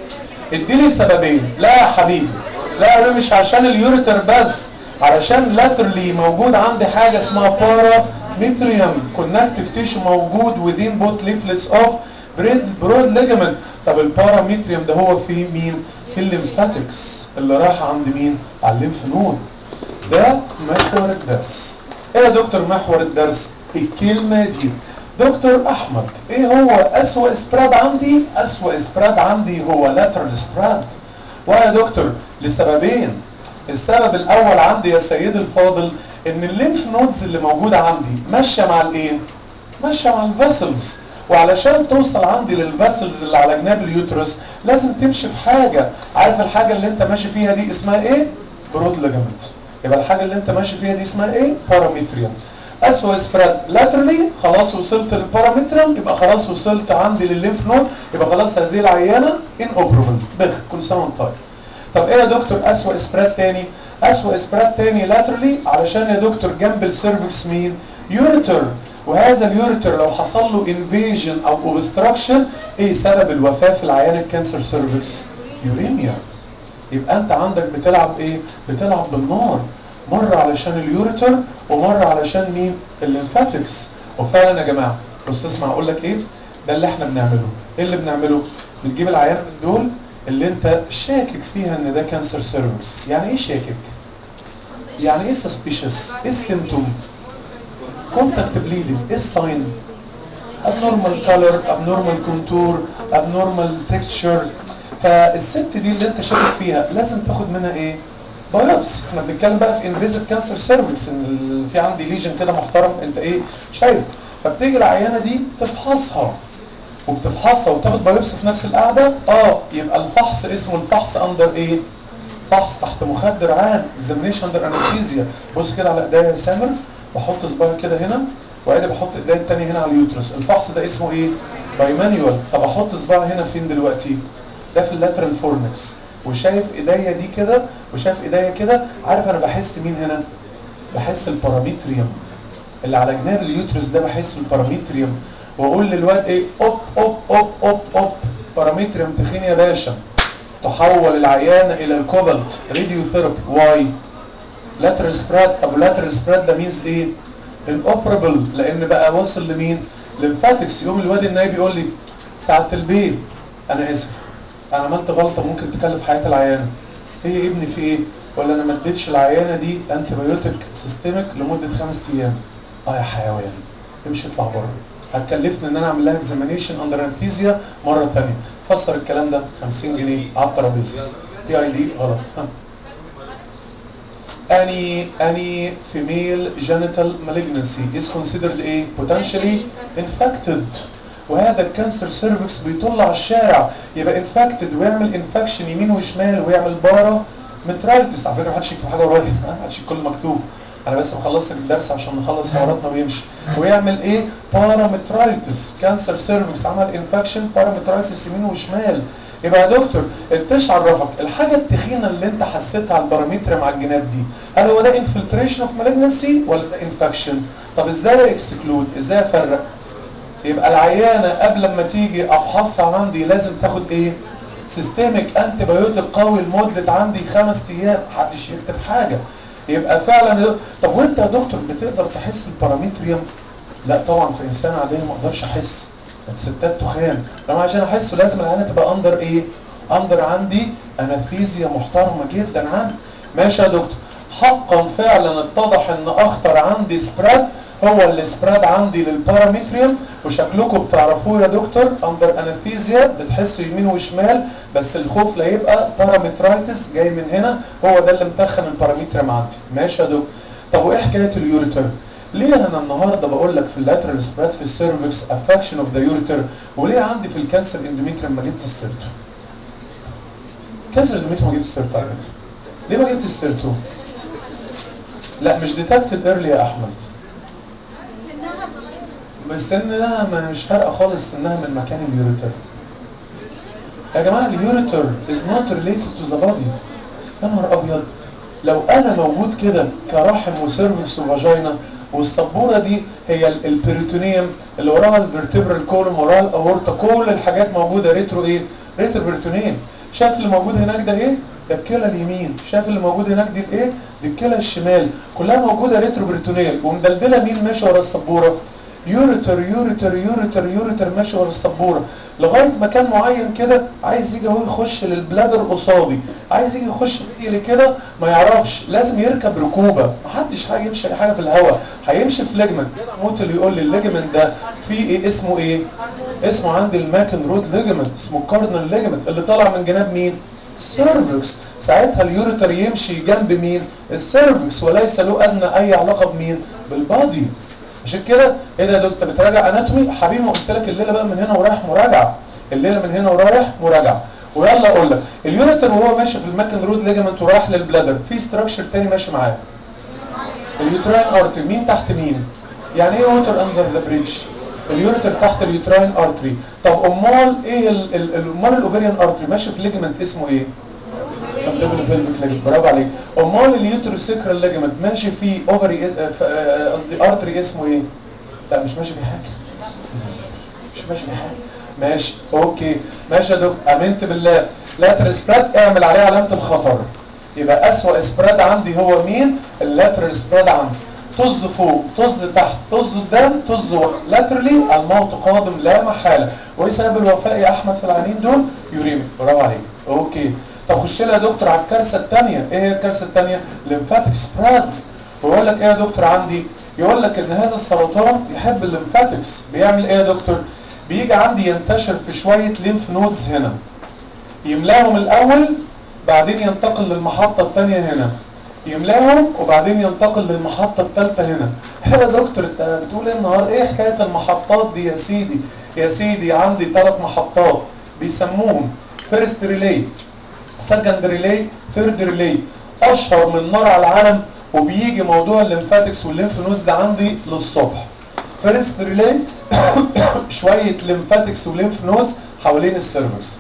اديني سببين. لا يا حبيبي لا، ده مش عشان اليوريتر بس، علشان لاترلي موجود عندي حاجه اسمها بارا ميتريوم كونكتيف تيشو موجود within both leaflets of broad ligament. طب البارا ميتريوم ده هو في مين؟ في الليمفاتكس اللي راح عند مين؟ على الليمف نود. ده محور الدرس. ايه يا دكتور محور الدرس؟ الكلمه دي. دكتور احمد ايه هو اسوأ سبراد عندي؟ اسوأ سبراد عندي هو لاترال سبراد. ويا دكتور لسببين. السبب الاول عندي يا سيدي الفاضل ان الليمف نودز اللي موجوده عندي ماشيه مع الايه؟ ماشيه مع الفاسلز. وعلشان توصل عندي للفاسلز اللي على جناب اليوترس لازم تمشي في حاجه. عارف الحاجه اللي انت ماشي فيها دي اسمها ايه؟ برود ليجامنت. يبقى الحاجه اللي انت ماشي فيها دي اسمها ايه؟ باراميتريوم. اسوأ سبريد لاترالي خلاص وصلت للبارامترم، يبقى خلاص وصلت عندي للليمف نود، يبقى خلاص هذه العيانه ان اوبربل بخ. كل سنه وانت طيب. طب ايه يا دكتور اسوأ سبريد تاني؟ اسوأ سبريد تاني لاترالي علشان يا دكتور جنب السيرفكس مين؟ يوريتر. وهذا اليوريتر لو حصل له انفيجن او اوبستراكشن ايه سبب الوفاه في العيان الكانسر سيرفكس؟ يوريميا. يبقى انت عندك بتلعب ايه؟ بتلعب بالنار. مرة علشان اليوريتر ومرة علشان مين؟ الليمفاتكس. وفعلا يا جماعة بص اسمع اقول لك ايه؟ ده اللي احنا بنعمله. ايه اللي بنعمله؟ بتجيب العيان من دول اللي انت شاكك فيها ان ده كانسر سيرفكس. يعني ايه شاكك؟ يعني ايه سسبيشس؟ ايه السيمتوم؟ كونتاكت بليدنج. ايه الساين؟ abnormal color, abnormal contour, abnormal texture. فالست دي اللي انت شاكك فيها لازم تاخد منها ايه؟ بايوبسي. احنا بنتكلم بقى في انفيزيف كانسر سيرفكس ان في عندي ليجن كده محترم انت ايه شايف. فبتيجي العيانه دي تفحصها وبتفحصها وتاخد بايوبسي في نفس القعده. اه يبقى الفحص اسمه الفحص اندر ايه؟ فحص تحت مخدر عام. اكزامينيشن اندر انستيزيا. بص كده على ايديا يا سامر، بحط صباعي كده هنا وادي بحط ايديا الثانيه هنا على اليوترس. الفحص ده اسمه ايه؟ باي مانيوال. طب احط صباعي هنا فين دلوقتي؟ ده في اللاترال فورنكس. وشايف ايديا دي كده وشايف ايديا كده، عارف انا بحس مين هنا؟ بحس الباراميتريوم اللي على جناب اليوترس ده، بحس الباراميتريوم، واقول للواد ايه؟ اوب اوب اوب اوب اوب باراميتريوم تخين يا باشا. تحول العيانه الى الكوبلت راديو ثيرابي. واي؟ لاترال سبريد. طب لاترال سبريد ده مينز ايه؟ الاوبرابل، لان بقى وصل لمين؟ للفاتكس. يقوم الواد النايب يقول لي ساعه البيت انا اسف انا عملت غلطه ممكن تكلف حياه العيانه. هي ابني في ايه؟ ولا انا ما اديتش العيانه دي انتي بايوتيك سيستميك لمده خمس ايام. اه يا حيوان امشي اطلع بره، هتكلفني ان انا اعمل لها اكزامينيشن اندر انستيزيا مره ثانيه. فسر الكلام ده خمسين جنيه على الترابيزه. دي اي دي غلط. ها any any female genital malignancy is considered a potentially infected. وهذا الكانسر سيرفكس بيطل على الشارع، يبقى انفكتد ويعمل انفكشن يمين وشمال ويعمل بارا مترايتس. على فكره محدش يكتب حاجه ورايا، ها محدش يكتب كل مكتوب، انا بس بخلص لك الدرس عشان نخلص حواراتنا ويمشي. ويعمل ايه؟ بارامترايتس. كانسر سيرفكس عمل انفكشن بارامترايتس يمين وشمال. يبقى يا دكتور انت عرفك الحاجه التخينه اللي انت حسيتها على البارامتر مع الجناب دي، هل هو ده انفلتريشن اوف مالجنسي ولا ده انفكشن؟ طب ازاي اكسكلود؟ ازاي افرق؟ يبقى العيانه قبل ما تيجي افحصها عندي لازم تاخد ايه؟ سيستميك انتي بايوتيك قوي لمده عندي خمس ايام، محدش يكتب حاجه. يبقى فعلا. طب وانت يا دكتور بتقدر تحس البارامتريوم؟ لا طبعا في انسان عادي ما اقدرش احس، الستات تخان، لما عشان احسه لازم العينه تبقى اندر ايه؟ اندر عندي انستيزيا محترمه جدا عندي. ماشي يا دكتور. حقا فعلا اتضح ان اخطر عندي سبريد هو السبريد عندي للبارامتريوم، وشكلكم بتعرفوه يا دكتور اندر انستيزيا بتحسوا يمين وشمال، بس الخوف لا يبقى بارامترايتس جاي من هنا، هو ده اللي متخن البارامتريوم عندي. ماشي يا دكتور. طب وايه حكايه اليوريتر؟ ليه انا النهارده بقول لك في اللاترال سبريد في السيرفكس افكشن اوف ذا يوريتر، وليه عندي في الكانسر اندوميتريوم ما جبت السيرتو؟ كانسر اندوميتريوم ما جبت السيرتو على فكره. ليه ما جبت السيرتو؟ لا مش ديتكتد ايرلي يا احمد. بس سنها مش فارقه خالص سنها من مكان اليوريتر. يا جماعه اليوريتر از نوت ريليتد تو ذا بادي. يا نهار ابيض، لو انا موجود كده كرحم وسيرفكس وفاجينا والسبوره دي هي البريتونيوم اللي وراها الفرتبرال كولوم وراها الاورطه، كل الحاجات موجوده ريترو ايه؟ ريترو بريتونيوم. شايف اللي موجود هناك ده ايه؟ ده الكلى اليمين. شايف اللي موجود هناك دي الايه؟ دي الكلى الشمال، كلها موجوده ريترو بريتونيوم. ومدلدله مين ماشي ورا السبوره؟ يوريتر يوريتر يوريتر يوريتر ماشي ورا السبوره لغايه مكان معين كده، عايز يجي هو يخش للبلادر قصادي، عايز يجي يخش بايدي كده ما يعرفش، لازم يركب ركوبه، محدش هيمشي حاجه في الهواء، هيمشي في ليجمنت. موت اللي يقول لي الليجمنت ده فيه ايه؟ اسمه ايه؟ اسمه عندي الماكن رود ليجمنت، اسمه الكاردنال ليجمنت اللي طالع من جناب مين؟ السيرفكس. ساعتها اليوريتر يمشي جنب مين؟ السيرفكس، وليس له ادنى اي علاقه بمين؟ بالبادي. عشان كده ايه ده يا دكتور بتراجع اناتومي؟ حبيبي ما قلت لك الليله بقى من هنا ورايح مراجعه، الليله من هنا ورايح مراجعه. ويلا اقول لك اليوريتر وهو ماشي في الماكن رود ليجمنت ورايح للبلادر في ستراكشر تاني ماشي معاه، اليوتراين ارتري. مين تحت مين؟ يعني ايه ووتر اندر ذا بريدج؟ اليوريتر تحت اليوتراين ارتري. طب امال ايه امال الاوفيريان ارتري ماشي في ليجمنت اسمه ايه؟ برافو عليك. امال اليوتروسيكرال ليجمنت ماشي في اوفري قصدي ارتري اسمه ايه؟ لا مش ماشي بحاجه، مش ماشي بحاجه. ماشي اوكي ماشي يا دكتور، امنت بالله. لاترال سبريد اعمل عليه علامه الخطر. يبقى اسوأ سبريد عندي هو مين؟ اللاترال سبريد عندي. طز فوق، طز تحت، طز قدام، طز ورا، لاترالي الموت قادم لا محاله. وايه سبب الوفاه يا احمد في العينين دول؟ يوريميك. برافو عليك. اوكي طب خش لي يا دكتور على الكارثه الثانيه. ايه هي الكارثه الثانيه؟ ليمفاتيك سبريد. بقول لك ايه يا دكتور عندي؟ يقول لك ان هذا السرطان يحب الليمفاتكس. بيعمل ايه يا دكتور؟ بيجي عندي ينتشر في شويه ليمف نودز هنا، يملاهم الاول بعدين ينتقل للمحطه الثانيه هنا، يملاهم وبعدين ينتقل للمحطه الثالثه هنا. يا دكتور انت بتقول ايه النهار؟ ايه حكايه المحطات دي يا سيدي؟ يا سيدي عندي ثلاث محطات بيسموهم فيرست ريلي، سكند ريلي، ثيرد ريلي. اشهر من نار على العالم، وبيجي موضوع الليمفاتكس والليمف نودز ده عندي للصبح. فيرست ريلي شويه ليمفاتكس وليمف نودز حوالين السيرفكس.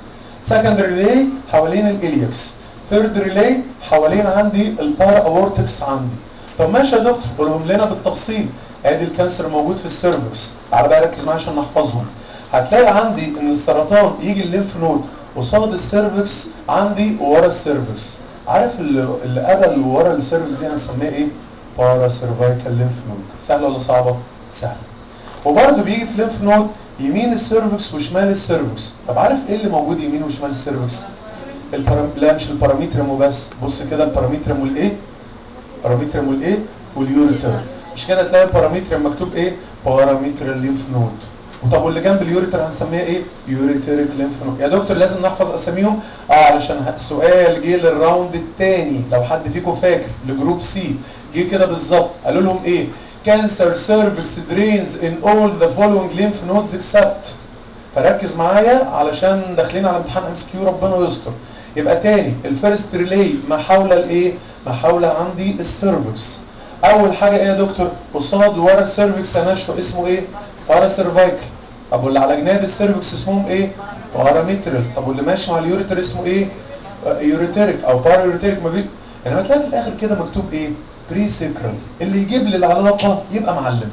سكند ريلي حوالين الالياكس، ثيرد ريلي حوالين عندي البارا اورتكس عندي. طب ماشي يا دكتور قولهم لنا بالتفصيل. ادي الكانسر موجود في السيرفكس، تعالى بقى ركز معايا عشان نحفظهم. هتلاقي عندي ان السرطان يجي الليمف نود قصاد السيرفكس عندي وورا السيرفكس. عارف اللي قبل اللي ورا السيرفكس دي هنسميها ايه؟ بارا سيرفايكال ليمف نود. سهله ولا صعبه؟ سهله. وبرده بيجي في ليمف نود يمين السيرفكس وشمال السيرفكس. طب عارف ايه اللي موجود يمين وشمال السيرفكس؟ البرام... لا مش الباراميتريم وبس، بص كده الباراميتريم والايه؟ الباراميتريم والايه؟ واليوريتر. مش كده تلاقي الباراميتريم مكتوب ايه؟ باراميترال ليمف نود. وطب واللي جنب اليوريتر هنسميها ايه؟ يوريتريك ليمف نود. يا دكتور لازم نحفظ اساميهم؟ اه علشان السؤال جه للراوند الثاني لو حد فيكم فاكر لجروب سي جه كده بالظبط قالوا لهم ايه؟ cancer cervix drains in all the following lymph nodes except. فركز معايا علشان داخلين على امتحان ام اس كيو ربنا يستر. يبقى تاني الفيرست ريلي ما حول الايه؟ ما حول عندي السيرفكس. اول حاجه ايه يا دكتور؟ قصاد ورا السيرفكس يا نشوى اسمه ايه؟ بارا سيرفايكل. طب واللي على جناب السيرفكس اسمهم ايه؟ باراميترال. طب واللي ماشي مع اليوريتر اسمه ايه؟ يوريتريك او بارا يوريتريك. ما في يعني هتلاقي في الاخر كده مكتوب ايه؟ بري سيكرال. اللي يجيب لي العلاقه يبقى معلم.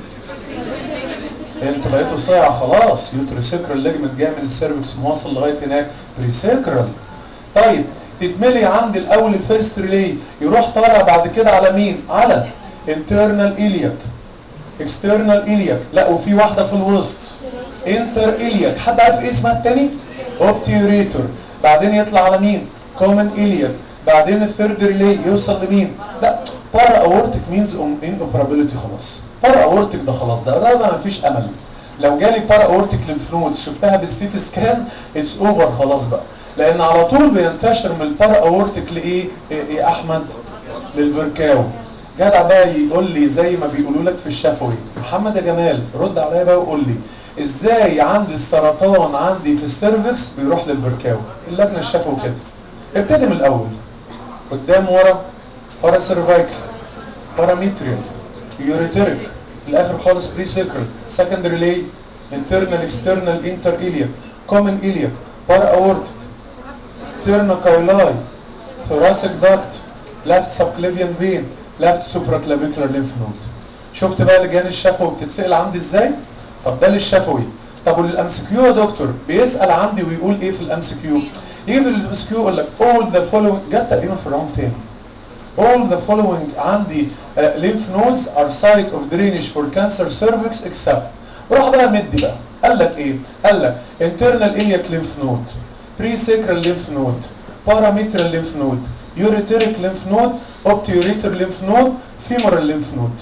انتوا بقيتوا صيع خلاص. يوتريسيكرال ليجمنت جاي من السيرفكس موصل لغايه هناك بريسيكرال. طيب تتملي عند الاول الفيرست ريلي يروح طالع بعد كده على مين؟ على انترنال إلياك، اكسترنال إلياك، لا وفي واحده في الوسط انتر إلياك. حد عارف ايه اسمها الثاني؟ اوبتيوريتور. بعدين يطلع على مين؟ كومن إلياك. بعدين الثيرد ريلي يوصل لمين؟ لا بارا اورتيك مينز ان اوبرابيلتي. خلاص بارا اورتيك ده خلاص ده ده ما فيش امل. لو جالي بارا اورتيك ليمف نود شفتها بالسيتي سكان اتس اوفر خلاص بقى. لان على طول بينتشر من البارا اورتيك لايه يا احمد؟ للفركاو. جدع بقى يقول لي زي ما بيقولوا لك في الشفوي. محمد يا جمال رد عليا بقى وقول لي ازاي عندي السرطان عندي في السيرفكس بيروح للفركاو؟ اللجنه الشفوي كده. ابتدي من الاول قدام ورا بارا سيرفايكل، باراميتريال، يوريتريك، في الاخر خالص بري سيكرال، سكندري لي انترنال اكسترنال انتر إلياك، كومن إلياك، بارا اورتيك، ستيرنوكايلاي، ثوراسيك داكت، لافت سبكليفيان فين، لافت سوبراكلافيكولار ليمف نود. شفت بقى لجان الشفوي بتتسال عندي ازاي؟ طب ده للشفوي. طب وللام سي كيو يا دكتور بيسال عندي ويقول ايه في الام سي كيو؟ يجي في الام سي كيو يقول لك all the following، جت تقريبا في الراوند تاني. all the following عندي uh, lymph nodes are site of drainage for cancer cervix except. وراح بقى مدي بقى قال لك ايه؟ قال لك internal iliac lymph node، pre-sacral lymph node، parametral lymph node، ureteric lymph node، obturator lymph node، femoral lymph node.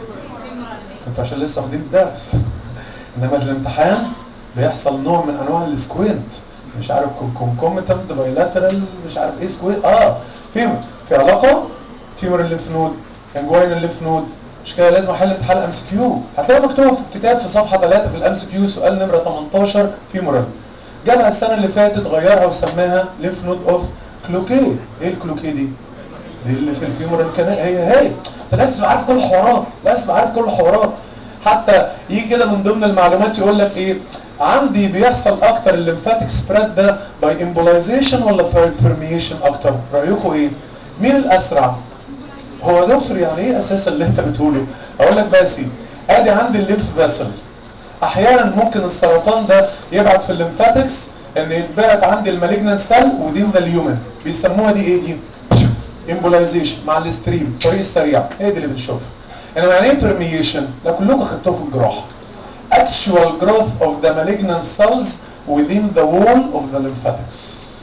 انتوا عشان لسه واخدين الدرس. انما الامتحان بيحصل نوع من انواع السكوينت، مش عارف كونكوميتنت بايلاترال مش عارف ايه سكوينت. اه في في علاقه فيمورال ليمف نود، انجوينال ليمف نود. مش كده لازم احل امتحان ام سي كيو. هتلاقي مكتوب في الكتاب في صفحه ثلاثة في الام سي كيو سؤال نمره تمنتاشر فيمورال. جابها السنه اللي فاتت غيرها وسماها ليمف نود اوف كلوكي. ايه الكلوكي دي؟ دي اللي في الفيمورال كان هي هي. انت لازم تبقى عارف كل الحوارات، لازم تبقى عارف كل الحوارات. حتى يجي كده من ضمن المعلومات يقول لك ايه؟ عندي بيحصل اكتر الليمفاتيك سبريد ده باي امبولايزيشن ولا باي بيرميشن اكتر؟ رايكم ايه؟ مين الاسرع؟ هو دكتور يعني ايه اساسا اللي انت بتقوله؟ اقول لك بقى يا سيدي ادي عندي الليمف فاسل. احيانا ممكن السرطان ده يبعت في الليمفاتكس ان يتبعت عندي المالجنان سيل ودين ذا اليومن. بيسموها دي ايه دي؟ امبولايزيشن مع الستريم الطريق السريع. هي دي اللي بنشوفها. انما يعني ايه بيرميشن؟ لا كلكم خدتوه في الجراحه. actual growth of the malignant cells within the wall of the lymphatics.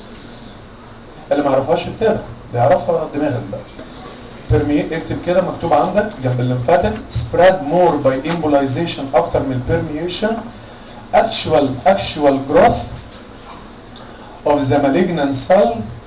اللي ما يعرفهاش التابع بيعرفها دماغك بقى. بيرمي اكتب كده مكتوب عندك جنب الليمفاتيك spread more by embolization اكتر من permeation. actual actual growth of the malignant cell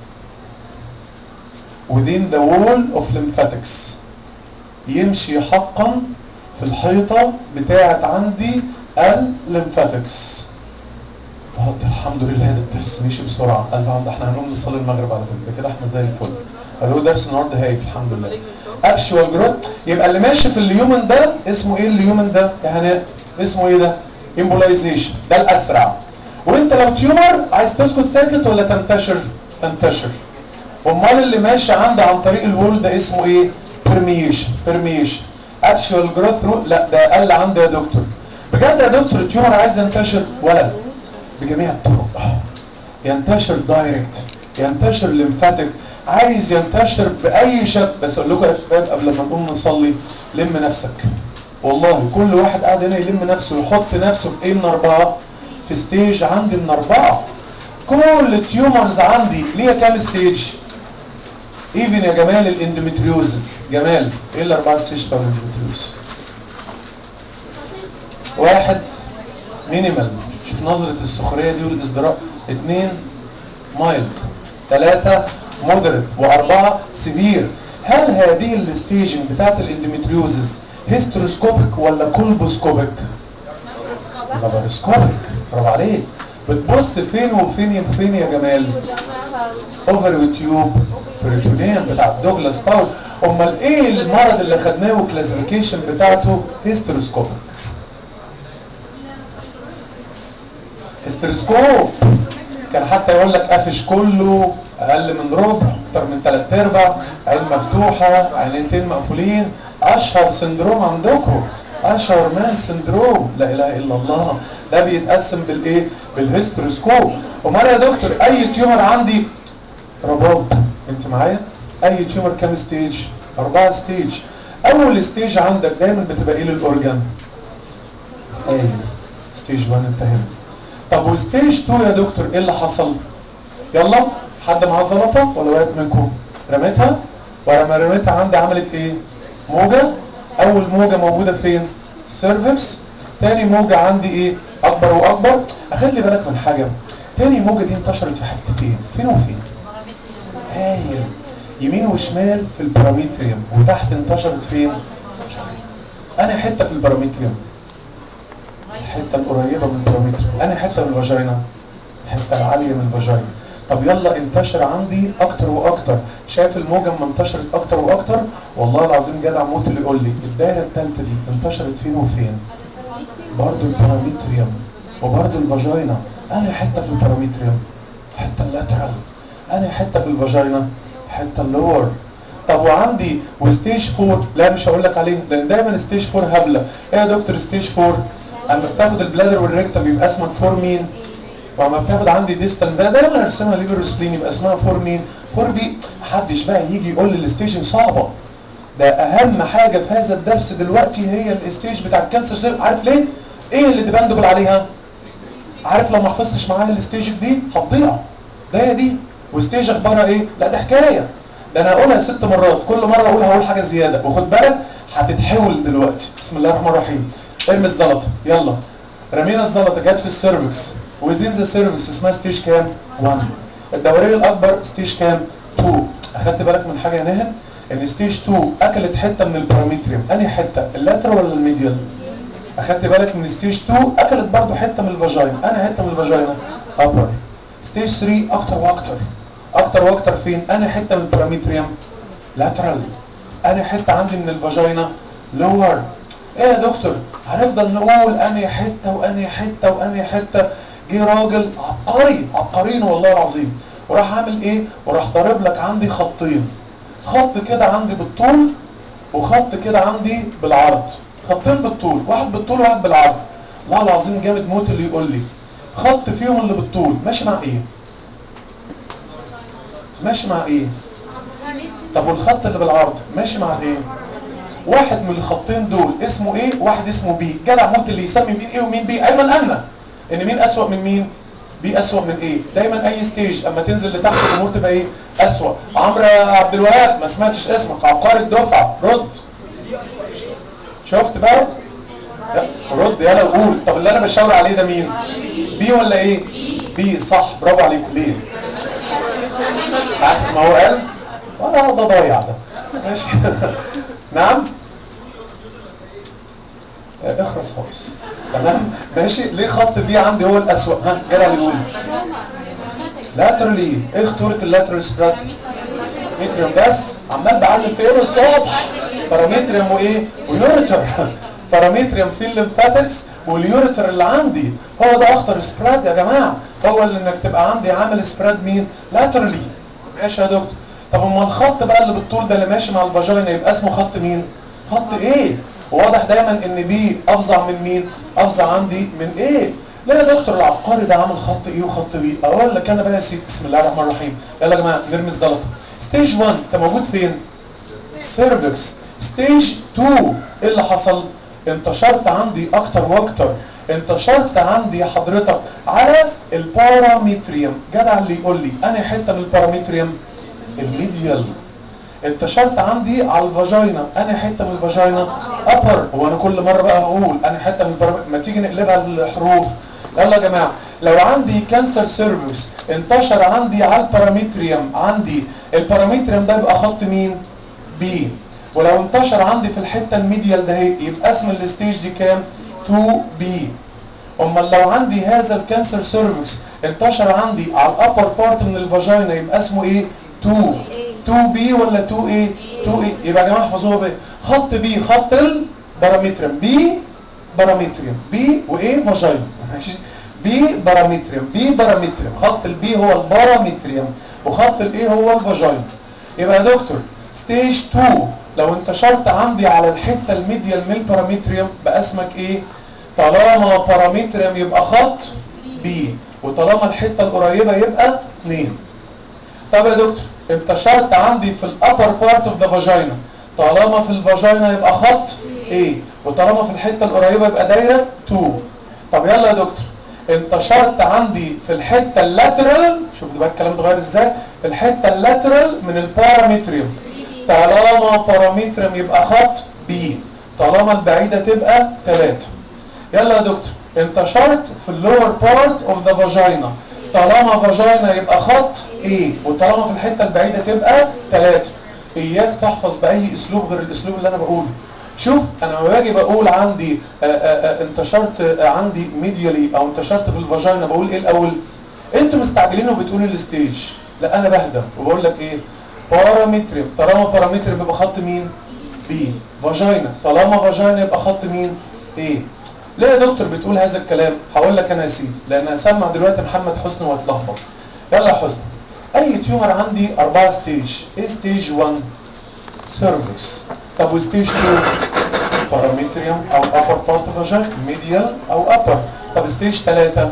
within the wall of lymphatics. يمشي حقا في الحيطة بتاعت عندي الليمفاتكس. الحمد لله ده الدرس ماشي بسرعة. قال احنا هنقوم نصلي المغرب على فكرة كده احنا زي الفل. قالوا درس النهارده هايف الحمد لله. اكشوال جروث. يبقى اللي ماشي في اليومن ده اسمه ايه اليومن ده يا هناء؟ اسمه ايه ده؟ امبولايزيشن ده الاسرع. وانت لو تيومر عايز تسكت ساكت ولا تنتشر؟ تنتشر. امال اللي ماشي عندي عن طريق الوول ده اسمه ايه؟ بيرميشن. بيرميشن اكشوال جروث روت لا ده اقل عندي يا دكتور. بجد يا دكتور التيومر عايز ينتشر ولا بجميع الطرق؟ ينتشر دايركت، ينتشر ليمفاتيك، عايز ينتشر باي شكل. بس اقول لكم يا شباب قبل ما نقوم نصلي لم نفسك والله. كل واحد قاعد هنا يلم نفسه يحط نفسه في ايه من اربعه؟ في ستيج عندي من اربعه. كل التيومرز عندي ليها كام ستيج؟ ايفن يا جمال الاندوميتريوزس. جمال ايه الاربعه ستيج بتوع الاندوميتريوزس؟ واحد مينيمال، شوف نظرة السخرية دي والازدراء. اثنين مايلد، ثلاثة مودريت، واربعة سيفير. هل هذه الستيجنج بتاعت الاندوميتريوزس هيستروسكوبيك ولا كولبوسكوبيك؟ لاباروسكوبيك. برافو عليك. بتبص فين وفين فين يا جمال؟ اوفر وتيوب بريتونيوم بتاع دوجلاس باول. امال ايه المرض اللي خدناه والكلاسيفيكيشن بتاعته هيستروسكوبيك؟ هيستروسكوب. كان حتى يقول لك قافش كله، اقل من ربع، اكتر من ثلاث ارباع، عين مفتوحه، عينتين مقفولين. اشهر سندروم عندكم اشهر مان سندروم، لا اله الا الله. ده بيتقسم بالايه؟ بالهيستروسكوب. امال يا دكتور اي تيومر عندي رباط، انت معايا؟ اي تيومر كام ستيج؟ اربعه ستيج. اول ستيج عندك دايما بتبقى ايه للاورجان؟ ايه ستيج واحد انتهينا. طب وستيج اتنين يا دكتور ايه اللي حصل؟ يلا حد معاه زلطه ولا وقعت منكم؟ رميتها ولما رميتها عندي عملت ايه؟ موجه. اول موجه موجوده فين؟ سيرفكس. تاني موجه عندي ايه؟ اكبر واكبر. اخد لي بالك من حاجه، تاني موجه دي انتشرت في حتتين، فين وفين؟ هايل. يمين وشمال في الباراميتريوم، وتحت انتشرت فين؟ انا حته في الباراميتريوم، الحته القريبه من الباراميتريوم. انا حته من الفاجينا، الحته العاليه من الفاجينا. طب يلا انتشر عندي اكتر واكتر. شايف الموجه اما انتشرت اكتر واكتر؟ والله العظيم جدع موت اللي يقول لي الدايره الثالثه دي انتشرت فين وفين؟ برضه الباراميتريوم وبرضه الفاجينا. انا حته في الباراميتريوم، حته اللاترال. انا حته في الفاجينا، حته اللور. طب وعندي وستيج فور لا مش هقول لك عليه لان دايما ستيج فور هبله. ايه يا دكتور ستيج فور؟ اما بتاخد البلادر والريكتم بيبقى اسمك فور مين؟ واما بتاخد عندي ديستال ده دايما ارسمها ليبروسبلين يبقى اسمها فور مين؟ فور بي. محدش بقى يجي يقول لي الستيجنج صعبه. ده اهم حاجه في هذا الدرس دلوقتي هي الستيج بتاع الكانسر سيل. عارف ليه؟ ايه اللي ديبندبل عليها؟ عارف لو ما حفظتش معايا الستيج دي هتضيع. ده هي دي. وستيج اخبارها ايه؟ لا ده حكايه. ده انا هقولها ست مرات، كل مره اقول هقول حاجه زياده، وخد بالك هتتحول دلوقتي. بسم الله الرحمن الرحيم. ارمي الزلطه يلا. رمينا الزلطه جت في السيرفكس، وزين ذا سيرفكس اسمها ستيج كام؟ واحد. الدوريه الاكبر ستيج كام؟ اتنين. اخدت بالك من حاجه يا ناهد؟ ان ستيج اتنين اكلت حته من الباراميتريوم. انهي حته؟ اللاترال ولا الميديال؟ اخدت بالك من ستيج اتنين اكلت برضو حته من الفاجينا. انهي حته من الفاجينا؟ ابر. ستيج تلاتة اكتر واكتر، اكتر واكتر فين؟ انهي حته من الباراميتريوم؟ لاترال. انهي حته عندي من الفاجينا؟ لور. ايه يا دكتور هنفضل نقول انهي حته وانهي حته وانهي حته؟ جه راجل عبقري عبقرين والله العظيم وراح عامل ايه؟ وراح ضارب لك عندي خطين، خط كده عندي بالطول وخط كده عندي بالعرض. خطين بالطول، واحد بالطول وواحد بالعرض. والله العظيم جامد موت اللي يقول لي خط فيهم اللي بالطول ماشي مع ايه؟ ماشي مع ايه؟ طب والخط اللي بالعرض ماشي مع ايه؟ واحد من الخطين دول اسمه ايه؟ واحد اسمه بي. جدع موت اللي يسمي مين ايه ومين بي. ايمن امنه ان مين اسوأ من مين؟ بي اسوأ من ايه؟ دايما اي ستيج اما تنزل لتحت الامور تبقى ايه؟ اسوأ. عمرو عبد الوهاب ما سمعتش اسمك، عبقري الدفعه رد. شفت بقى؟ رد يلا وقول. طب اللي انا بشاور عليه ده مين؟ بي ولا ايه؟ بي صح برافو عليكم. ليه؟ عكس ما هو قال ولا ده ضايع ده. ماشي. نعم اخرس خالص. تمام ماشي. ليه خط بي عندي هو الاسوأ؟ ها جرى اللي يقول لاترالي. ايه خطوره اللاترال سبرات؟ متريوم. بس عمال بعلم في ايه الصبح؟ بارامتريوم وايه؟ ويوريتر. بارامتريوم في الليمفاتكس واليوريتر اللي عندي هو ده اخطر سبراد يا جماعه، هو اللي انك تبقى عندي عامل سبراد مين؟ لاترالي. ماشي يا دكتور. طب اما الخط بقى اللي بالطول ده اللي ماشي مع الفاجينا يبقى اسمه خط مين؟ خط ايه؟ واضح دايما ان بي افظع من مين؟ افظع عندي من ايه؟ لا يا دكتور العبقري ده عامل خط ايه وخط بي؟ اقول لك انا بقى يا سيدي بسم الله الرحمن الرحيم. يلا يا جماعه نرمي الزلطه. ستيج واحد انت موجود فين؟ سيرفكس. ستيج اتنين ايه اللي حصل؟ انتشرت عندي اكتر واكتر، انتشرت عندي حضرتك على البارامتريوم. جدع اللي يقول لي انا حته من البارامتريوم؟ الميديال. انتشرت عندي على الفاجينا، انا حته من الفاجينا؟ ابر. هو انا كل مره بقى اقول انا حته من البارامتريوم؟ ما تيجي نقلبها الحروف. يلا يا جماعه لو عندي كانسر سيرفكس انتشر عندي على البارامتريوم، عندي البارامتريوم ده يبقى خط مين؟ بي. ولو انتشر عندي في الحته الميديال ده يبقى اسم الستيج دي كام؟ تو بي. امال لو عندي هذا الكانسر سيرفكس انتشر عندي على الابر بارت من الفاجينا يبقى اسمه ايه؟ تو. تو بي ولا تو ايه؟ تو ايه. يبقى يا جماعه احفظوها بقى. خط بي خط البارامتريوم، بي بارامتريوم، بي وايه؟ فاجينا. ماشي. بي بارامتريوم، بي بارامتريوم. خط البي هو البارامتريوم وخط الايه هو الفاجينا. يبقى يا دكتور ستيج اتنين لو انتشرت عندي على الحته الميديال من البارامتريوم بقى اسمك ايه؟ طالما بارامتريوم يبقى خط بي، وطالما الحته القريبه يبقى اتنين. طب يا دكتور انتشرت عندي في الابر بارت اوف ذا فاجينا، طالما في الفاجينا يبقى خط ايه، وطالما في الحته القريبه يبقى دايره اتنين. طب يلا يا دكتور انتشرت عندي في الحته اللاترال، شوف بقى الكلام اتغير ازاي، في الحته اللاترال من البارامتريوم، طالما بارامتريوم يبقى خط بي، طالما البعيده تبقى ثلاثة. يلا يا دكتور انتشرت في اللور بارت اوف ذا فاجينا، طالما فاجينا يبقى خط ايه، وطالما في الحته البعيده تبقى ثلاثة. اياك تحفظ باي اسلوب غير الاسلوب اللي انا بقوله. شوف انا لما باجي بقول عندي آآ آآ انتشرت آآ عندي ميديالي او انتشرت في الفاجينا بقول ايه الاول؟ انتوا مستعجلين وبتقولوا الستيج، لا انا بهدى وبقول لك ايه؟ بارامتريوم، طالما بارامتريوم يبقى خط مين؟ بي. فاجينا، طالما فاجينا يبقى خط مين؟ ايه. ليه يا دكتور بتقول هذا الكلام؟ هقول لك انا يا سيدي، لان هسمع دلوقتي محمد حسني واتلخبط. يلا يا حسني. اي تيومر عندي اربعه ستيج. ايه ستيج واحد؟ سيرفكس. طب وستيج اتنين؟ بارامتريوم او upper part of the vagina، medial او upper. طب ستيج ثلاثة؟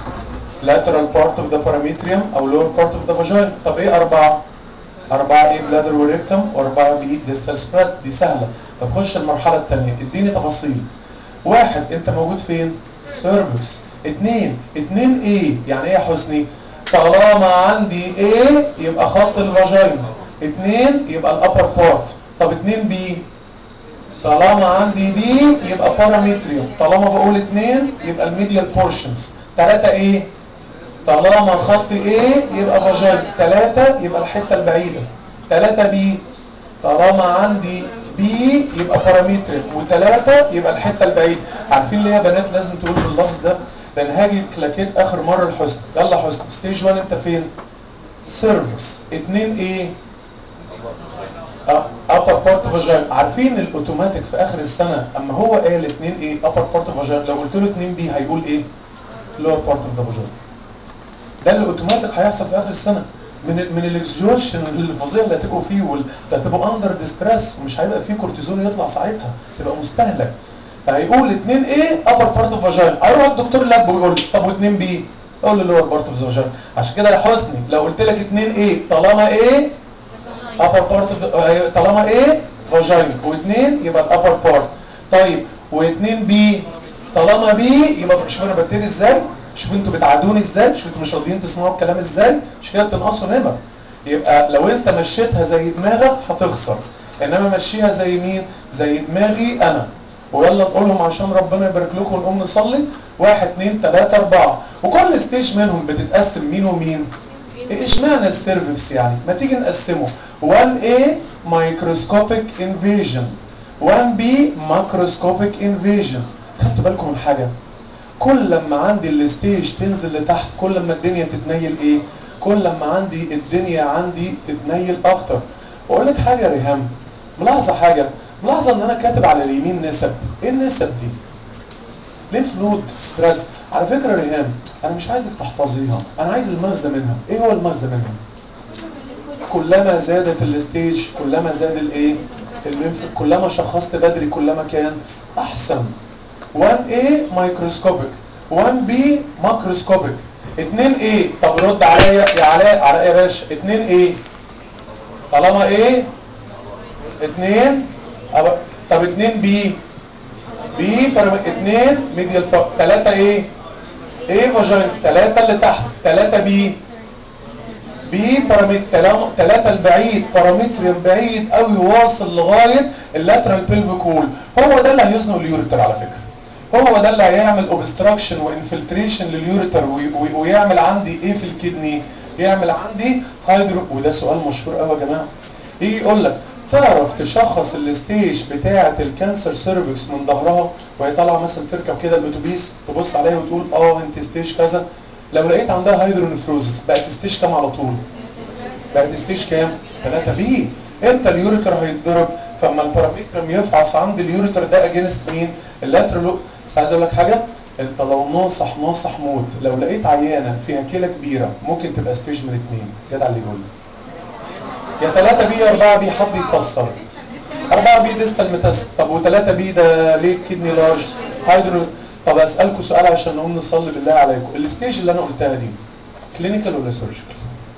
lateral part of the parametrium او lower part of the vagina. طب ايه اربعة؟ اربعة ايه؟ bladder وريكتم، واربعة بي distal spread. دي سهلة. طب خش المرحلة الثانية اديني تفاصيل. واحد انت موجود فين؟ سيرفكس. اتنين اتنين ايه؟ يعني ايه يا حسني؟ طالما عندي ايه يبقى خط الفاجينا، اتنين يبقى الابر بارت. طب اتنين بي؟ طالما عندي بي يبقى بارامتريوم، طالما بقول اتنين يبقى الميديال بورشنز. تلاتة ايه؟ طالما خط ايه يبقى فاجينا، تلاتة يبقى الحتة البعيدة. تلاتة بي؟ طالما عندي بي يبقى بارامتريوم، وتلاتة يبقى الحتة البعيدة. عارفين ليه يا بنات لازم تقول باللفظ ده؟ لان هاجي كلاكيت اخر مرة الحسن. يلا حسن ستيج واحد انت فين؟ سيرفكس. اتنين ايه؟ upper part vagina. عارفين الاوتوماتيك في اخر السنه اما هو قال اتنين ايه upper part vagina، لو قلت له اتنين بي هيقول ايه؟ lower part of the vagina. ده اللي اوتوماتيك هيحصل في اخر السنه من ال من الاكزوشن الفظيع اللي هتبقوا فيه وال... هتبقوا اندر ديستريس ومش هيبقى فيه كورتيزون يطلع ساعتها، تبقى مستهلك. فهيقول اتنين ايه upper part of vagina، هيروح الدكتور لاب ويقول لي طب واتنين بي؟ اقول له lower part of the vagina. عشان كده يا حسني لو قلت لك اتنين ايه طالما ايه upper part of the... طالما ايه فاجينا، واثنين يبقى الابر بارت. طيب واثنين بي؟ طالما بي يبقى شوف انا ببتدي ازاي، شوف انتوا بتعادوني ازاي، شوف انتوا مش راضيين تسمعوا الكلام ازاي، مش كده بتنقصوا نمر. يبقى لو انت مشيتها زي دماغك هتخسر، انما مشيها زي مين؟ زي دماغي انا. ويلا نقولهم عشان ربنا يبارك لكم ونقوم نصلي. واحد اتنين تلاته اربعه، وكل ستيج منهم بتتقسم مين ومين؟ ايش معنى السيرفكس يعني؟ ما تيجي نقسمه. واحد ايه مايكروسكوبيك انفيجن، واحد بي ماكروسكوبيك انفيجن. خدتوا بالكم من حاجه؟ كل لما عندي الستيج تنزل لتحت كل لما الدنيا تتنيل ايه؟ كل لما عندي الدنيا عندي تتنيل اكتر. واقول لك حاجه يا ريهام، ملاحظه حاجه، ملاحظه ان انا كاتب على اليمين نسب. ايه النسب دي؟ ليمف نود سبريد. على فكره ريهام انا مش عايزك تحفظيها، انا عايز المغزى منها. ايه هو المغزى منها؟ كلما زادت الستيج كلما زاد الايه؟ الليمف. كلما شخصت بدري كلما كان احسن. واحد إيه مايكروسكوبيك، واحد بي ماكروسكوبيك، اتنين إيه. طب رد عليا يا علاء، علاء يا باشا، اتنين إيه طالما ايه اتنين. طب اتنين بي بي برم... اتنين ميديال بار. تلاتة ايه ايه فاجين. تلاتة اللي تحت. تلاتة بي بي بارامتر. تلاتة البعيد بارامتر بعيد قوي واصل لغايه اللاترال بيلفيك وول. هو ده اللي هيزنق اليوريتر على فكره. هو ده اللي هيعمل اوبستراكشن وانفلتريشن لليوريتر ويعمل عندي ايه في الكدني؟ يعمل عندي هيدرو. وده سؤال مشهور قوي يا جماعه. يجي يقول لك تعرف تشخص الستيج بتاعه الكانسر سيرفكس من ظهرها وهي طالعه مثلا تركب كده الاتوبيس تبص عليها وتقول اه انت ستيج كذا. لو لقيت عندها هيدرونفروزس بقت ستيج كام على طول؟ بقت ستيج كام؟ تلاتة بي. امتى اليوريتر هيتضرب؟ فاما البارامترم يفعص عند اليوريتر ده اجينست مين؟ اللاترال. بس عايز اقول لك حاجه، انت لو ناصح ناصح موت لو لقيت عيانه فيها كلى كبيره ممكن تبقى ستيج من اتنين. جدع اللي يقول يا تلاتة بي يا اربعة بي. حد يفسر؟ اربعة بي ديستال ميتاس. طب وتلاتة بي ده ليه كدني لارج هيدرو؟ طب اسالكم سؤال عشان نقوم نصلي بالله عليكم. الستيج اللي انا قلتها دي كلينيكال ولا سيرجيكال؟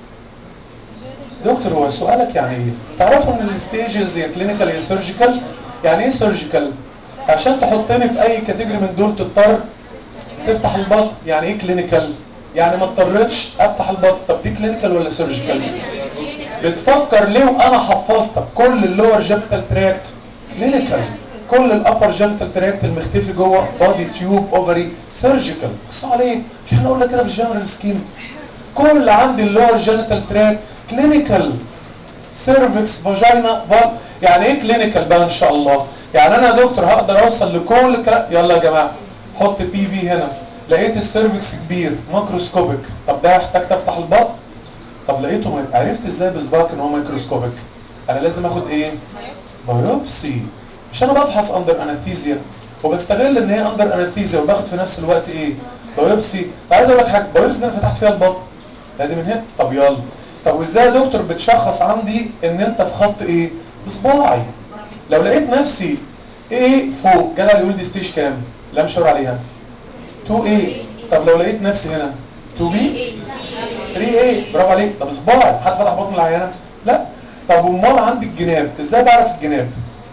دكتور هو سؤالك يعني ايه؟ تعرفوا ان الستيجز يا كلينيكال يا سيرجيكال؟ يعني ايه سيرجيكال؟ عشان تحطني في اي كاتيجوري من دول تضطر تفتح البطن. يعني ايه كلينيكال؟ يعني ما اضطرتش افتح البطن. طب دي كلينيكال ولا سيرجيكال؟ بتفكر ليه وانا حفظتك كل اللور جنتال تراكت كلينيكال، كل الابر جنتال تراكت المختفي جوه بادي تيوب اوفري سيرجيكال. بص عليك مش احنا قلنا كده في الجنرال سكيم؟ كل عندي اللور جنتال تراكت كلينيكال. سيرفكس فاجينا فال. يعني ايه كلينيكال بقى ان شاء الله؟ يعني انا يا دكتور هقدر اوصل لكل الكلام. يلا يا جماعه حط بي في هنا. لقيت السيرفكس كبير ماكروسكوبيك. طب ده هحتاج تفتح البطن. طب لقيته ما عرفت ازاي بصبعك ان هو مايكروسكوبيك؟ انا لازم اخد ايه؟ بايوبسي. مش انا بفحص اندر انستيزيا وبستغل ان هي اندر انستيزيا وباخد في نفس الوقت ايه؟ بايوبسي. عايز اقول لك حاجه، بايوبسي ده انا فتحت فيها البطن ادي من هنا. طب يلا. طب وازاي يا دكتور بتشخص عندي ان انت في خط ايه؟ بصباعي. لو لقيت نفسي ايه فوق جدع اللي يقول دي ستيج كام؟ لا مش هقول عليها اتنين ايه. طب لو لقيت نفسي هنا اتنين بي تلاتة ايه. برافو عليك. طب صباعي حد فتح بطن العيانه؟ لا. طب امال عندي الجناب ازاي بعرف الجناب؟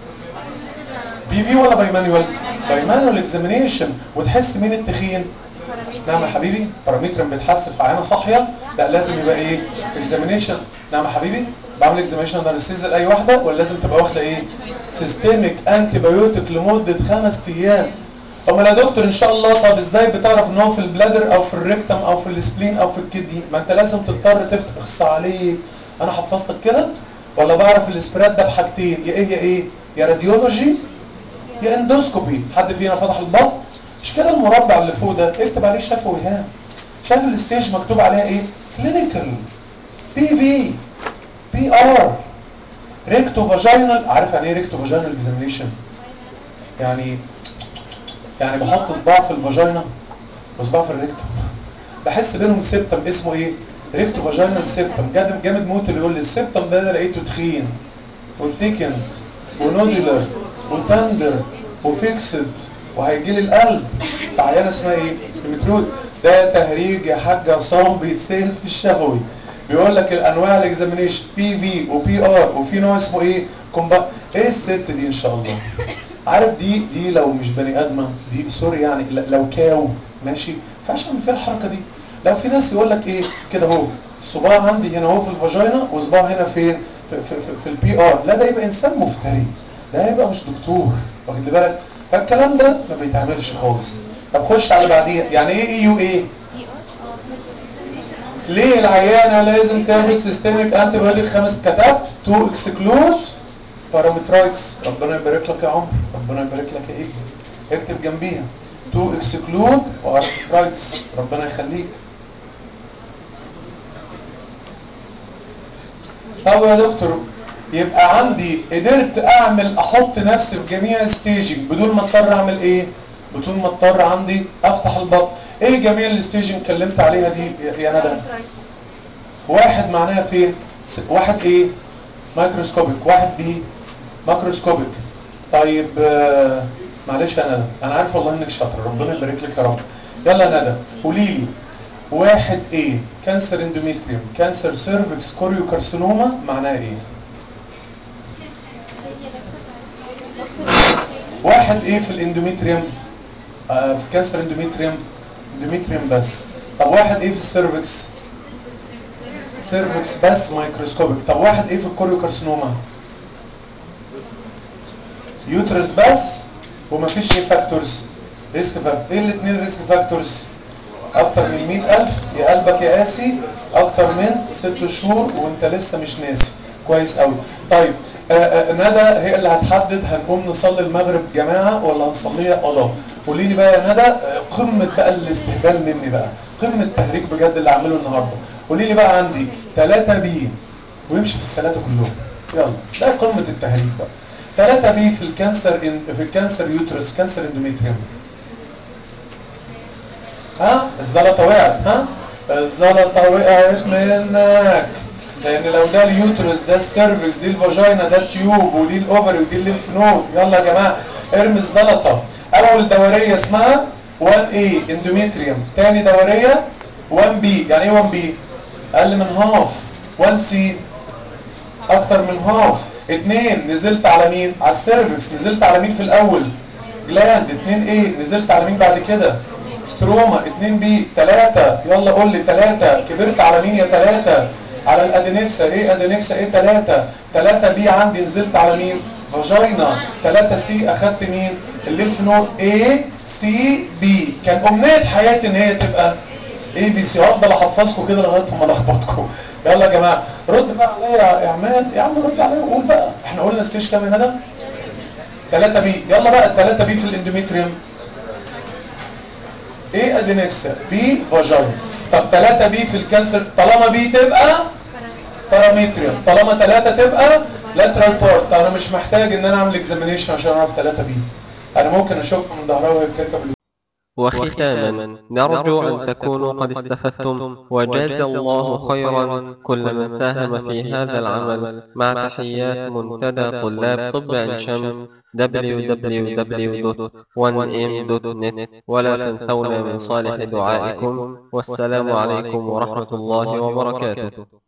بي في ولا باي مانوال؟ باي مانوال اكزامينيشن. وتحس مين التخين؟ نعم يا حبيبي. بارامتر بيتحسب في عينه صاحيه؟ لا لازم يبقى ايه؟ اكزامينيشن. نعم يا حبيبي. بعمل اكزامينيشن اناليسيز لاي واحده ولا لازم تبقى واخده ايه؟ سيستميك انتي بايوتيك لمده خمس ايام. امال يا دكتور ان شاء الله طب ازاي بتعرف ان هو في البلادر او في الريكتم او في السبلين او في الكدني؟ ما انت لازم تضطر تفتح. اخص عليك انا حفظتك كده. ولا بعرف الاسبراد ده بحاجتين يا ايه يا ايه؟ يا راديولوجي يا اندوسكوبي. حد فينا فتح البطن؟ مش كده المربع اللي فوق ده اكتب عليه شفوي هام. شايف الستيج مكتوب عليها ايه؟ كلينيكال بي في بي ار ريكتو فاجينال. عارف يعني ايه ريكتو فاجينال اكزامينيشن؟ يعني يعني بحط صباع في الفاجينا وصباع في الريكتم بحس بينهم سيبتم اسمه ايه؟ ريكتو فاجينال سيبتم. جامد جامد موت اللي يقول لي السيبتم ده انا لقيته تخين وثيكند ونوديلر وتندر وفيكسد وهيجي لي القلب في عيانه اسمها ايه؟ هيمترويد. ده تهريج يا حاج عصام بيتسال في الشفوي. بيقول لك الانواع الاكزامينيشن بي في وبي ار وفي نوع اسمه ايه؟ كومبا. ايه الست دي ان شاء الله؟ عارف دي دي لو مش بني ادمه دي سوري يعني لو كاو ماشي فعشان اعمل فيها الحركه دي. لو في ناس يقول لك ايه كده اهو صباع عندي هنا اهو في الفاجينا وصباع هنا فين؟ في, في, في, في البي ار. لا ده يبقى انسان مفتري. ده يبقى مش دكتور. واخد بالك؟ فالكلام ده ما بيتعملش خالص. طب خش على بعديها. يعني ايه اي يو ايه؟ ليه العيانه لازم تاخد سيستميك انتي بايوتيك خمس كتبت تو اكسكلود بارامترايتس. ربنا يبارك لك يا عمر. ربنا يبارك لك يا ابني. اكتب جنبيها تو اكسكلود بارامترايتس. ربنا يخليك. طب يا دكتور يبقى عندي قدرت اعمل احط نفسي في جميع ستيجنج بدون ما اضطر اعمل ايه؟ بدون ما اضطر عندي افتح البطن. ايه جميع الستيجنج اتكلمت عليها دي يا ندى؟ واحد معناها فين؟ واحد ايه؟ مايكروسكوبيك. واحد بي ماكروسكوبيك. طيب آه معلش يا ندى، انا عارف والله انك شاطره، ربنا يبارك لك يا رب. يلا يا ندى قولي لي، واحد ايه؟ كانسر اندوميتريوم، كانسر سيرفكس، كوريو كارسينوما، معناها ايه؟ واحد ايه في الاندوميتريوم؟ آه في كانسر اندوميتريوم، اندوميتريوم بس. طب واحد ايه في السيرفكس؟ سيرفكس بس مايكروسكوبيك. طب واحد ايه في الكوريو كارسينوما؟ يوترس بس ومفيش ايه فاكتورز؟ ريسك فاكتور. ايه الاثنين ريسك فاكتورز؟ اكتر من مئة ألف يا قلبك يا قاسي، اكتر من ست شهور وانت لسه مش ناسي. كويس قوي. طيب آآ آآ ندى هي اللي هتحدد هنقوم نصلي المغرب جماعه ولا هنصليها قضاء. قولي لي بقى يا ندى، قمه بقى الاستهبال مني بقى، قمه التهريج بجد اللي هعمله النهارده. قولي لي بقى عندي ثلاثة بي ويمشي في الثلاثه كلهم. يلا ده قمه التهريج بقى. ثلاثة بي في الكانسر إن في الكانسر يوترس، كانسر اندوميتريوم. ها الزلطه وقعت، ها الزلطه وقعت منك. لان لو ده اليوترس، ده السيرفكس، دي الفاجينا، ده التيوب، ودي الاوفري، ودي الليمف نود. يلا يا جماعه ارمي الزلطه. اول دوريه اسمها واحد ايه اندوميتريوم، ثاني دوريه واحد بي. يعني ايه واحد بي؟ اقل من هاف. واحد سي اكتر من هاف. اتنين نزلت على مين؟ على السيرفكس. نزلت على مين في الاول؟ جلاند. اتنين ايه نزلت على مين بعد كده؟ ستروما. اتنين بي. تلاتة يلا قول لي، تلاتة كبرت على مين يا تلاتة؟ على الادينكسا. ايه ادينكسا؟ ايه تلاتة؟ تلاتة بي عندي نزلت على مين؟ فاجينا. تلاتة سي اخدت مين؟ الليمف نود. اي سي بي. كان امنية حياتي ان هي تبقى اي بي سي. هفضل احفظكم كده لغايه ما الخبطكم. يلا يا جماعه رد بقى عليا يا عماد، يا عم رد عليا وقول بقى، احنا قلنا ستيج كام يا ندى؟ ثلاثة بي. يلا بقى الثلاثة بي في الاندوميتريوم. ايه ادينكسا، بي فاجينا. طب ثلاثة بي في الكانسر، طالما بي تبقى باراميتريوم، طالما ثلاثة تبقى لاترال بورت. انا مش محتاج ان انا اعمل اكزامينيشن عشان اعرف ثلاثة بي. انا ممكن اشوفها من ظهرها وهي بتركب. وختاما نرجو أن تكونوا قد استفدتم وجاز الله خيرا كل من ساهم في هذا العمل مع تحيات منتدى طلاب طب عين شمس دبليو دبليو دبليو دوت وان ام دوت نت. ولا تنسونا من صالح دعائكم، والسلام عليكم ورحمة الله وبركاته.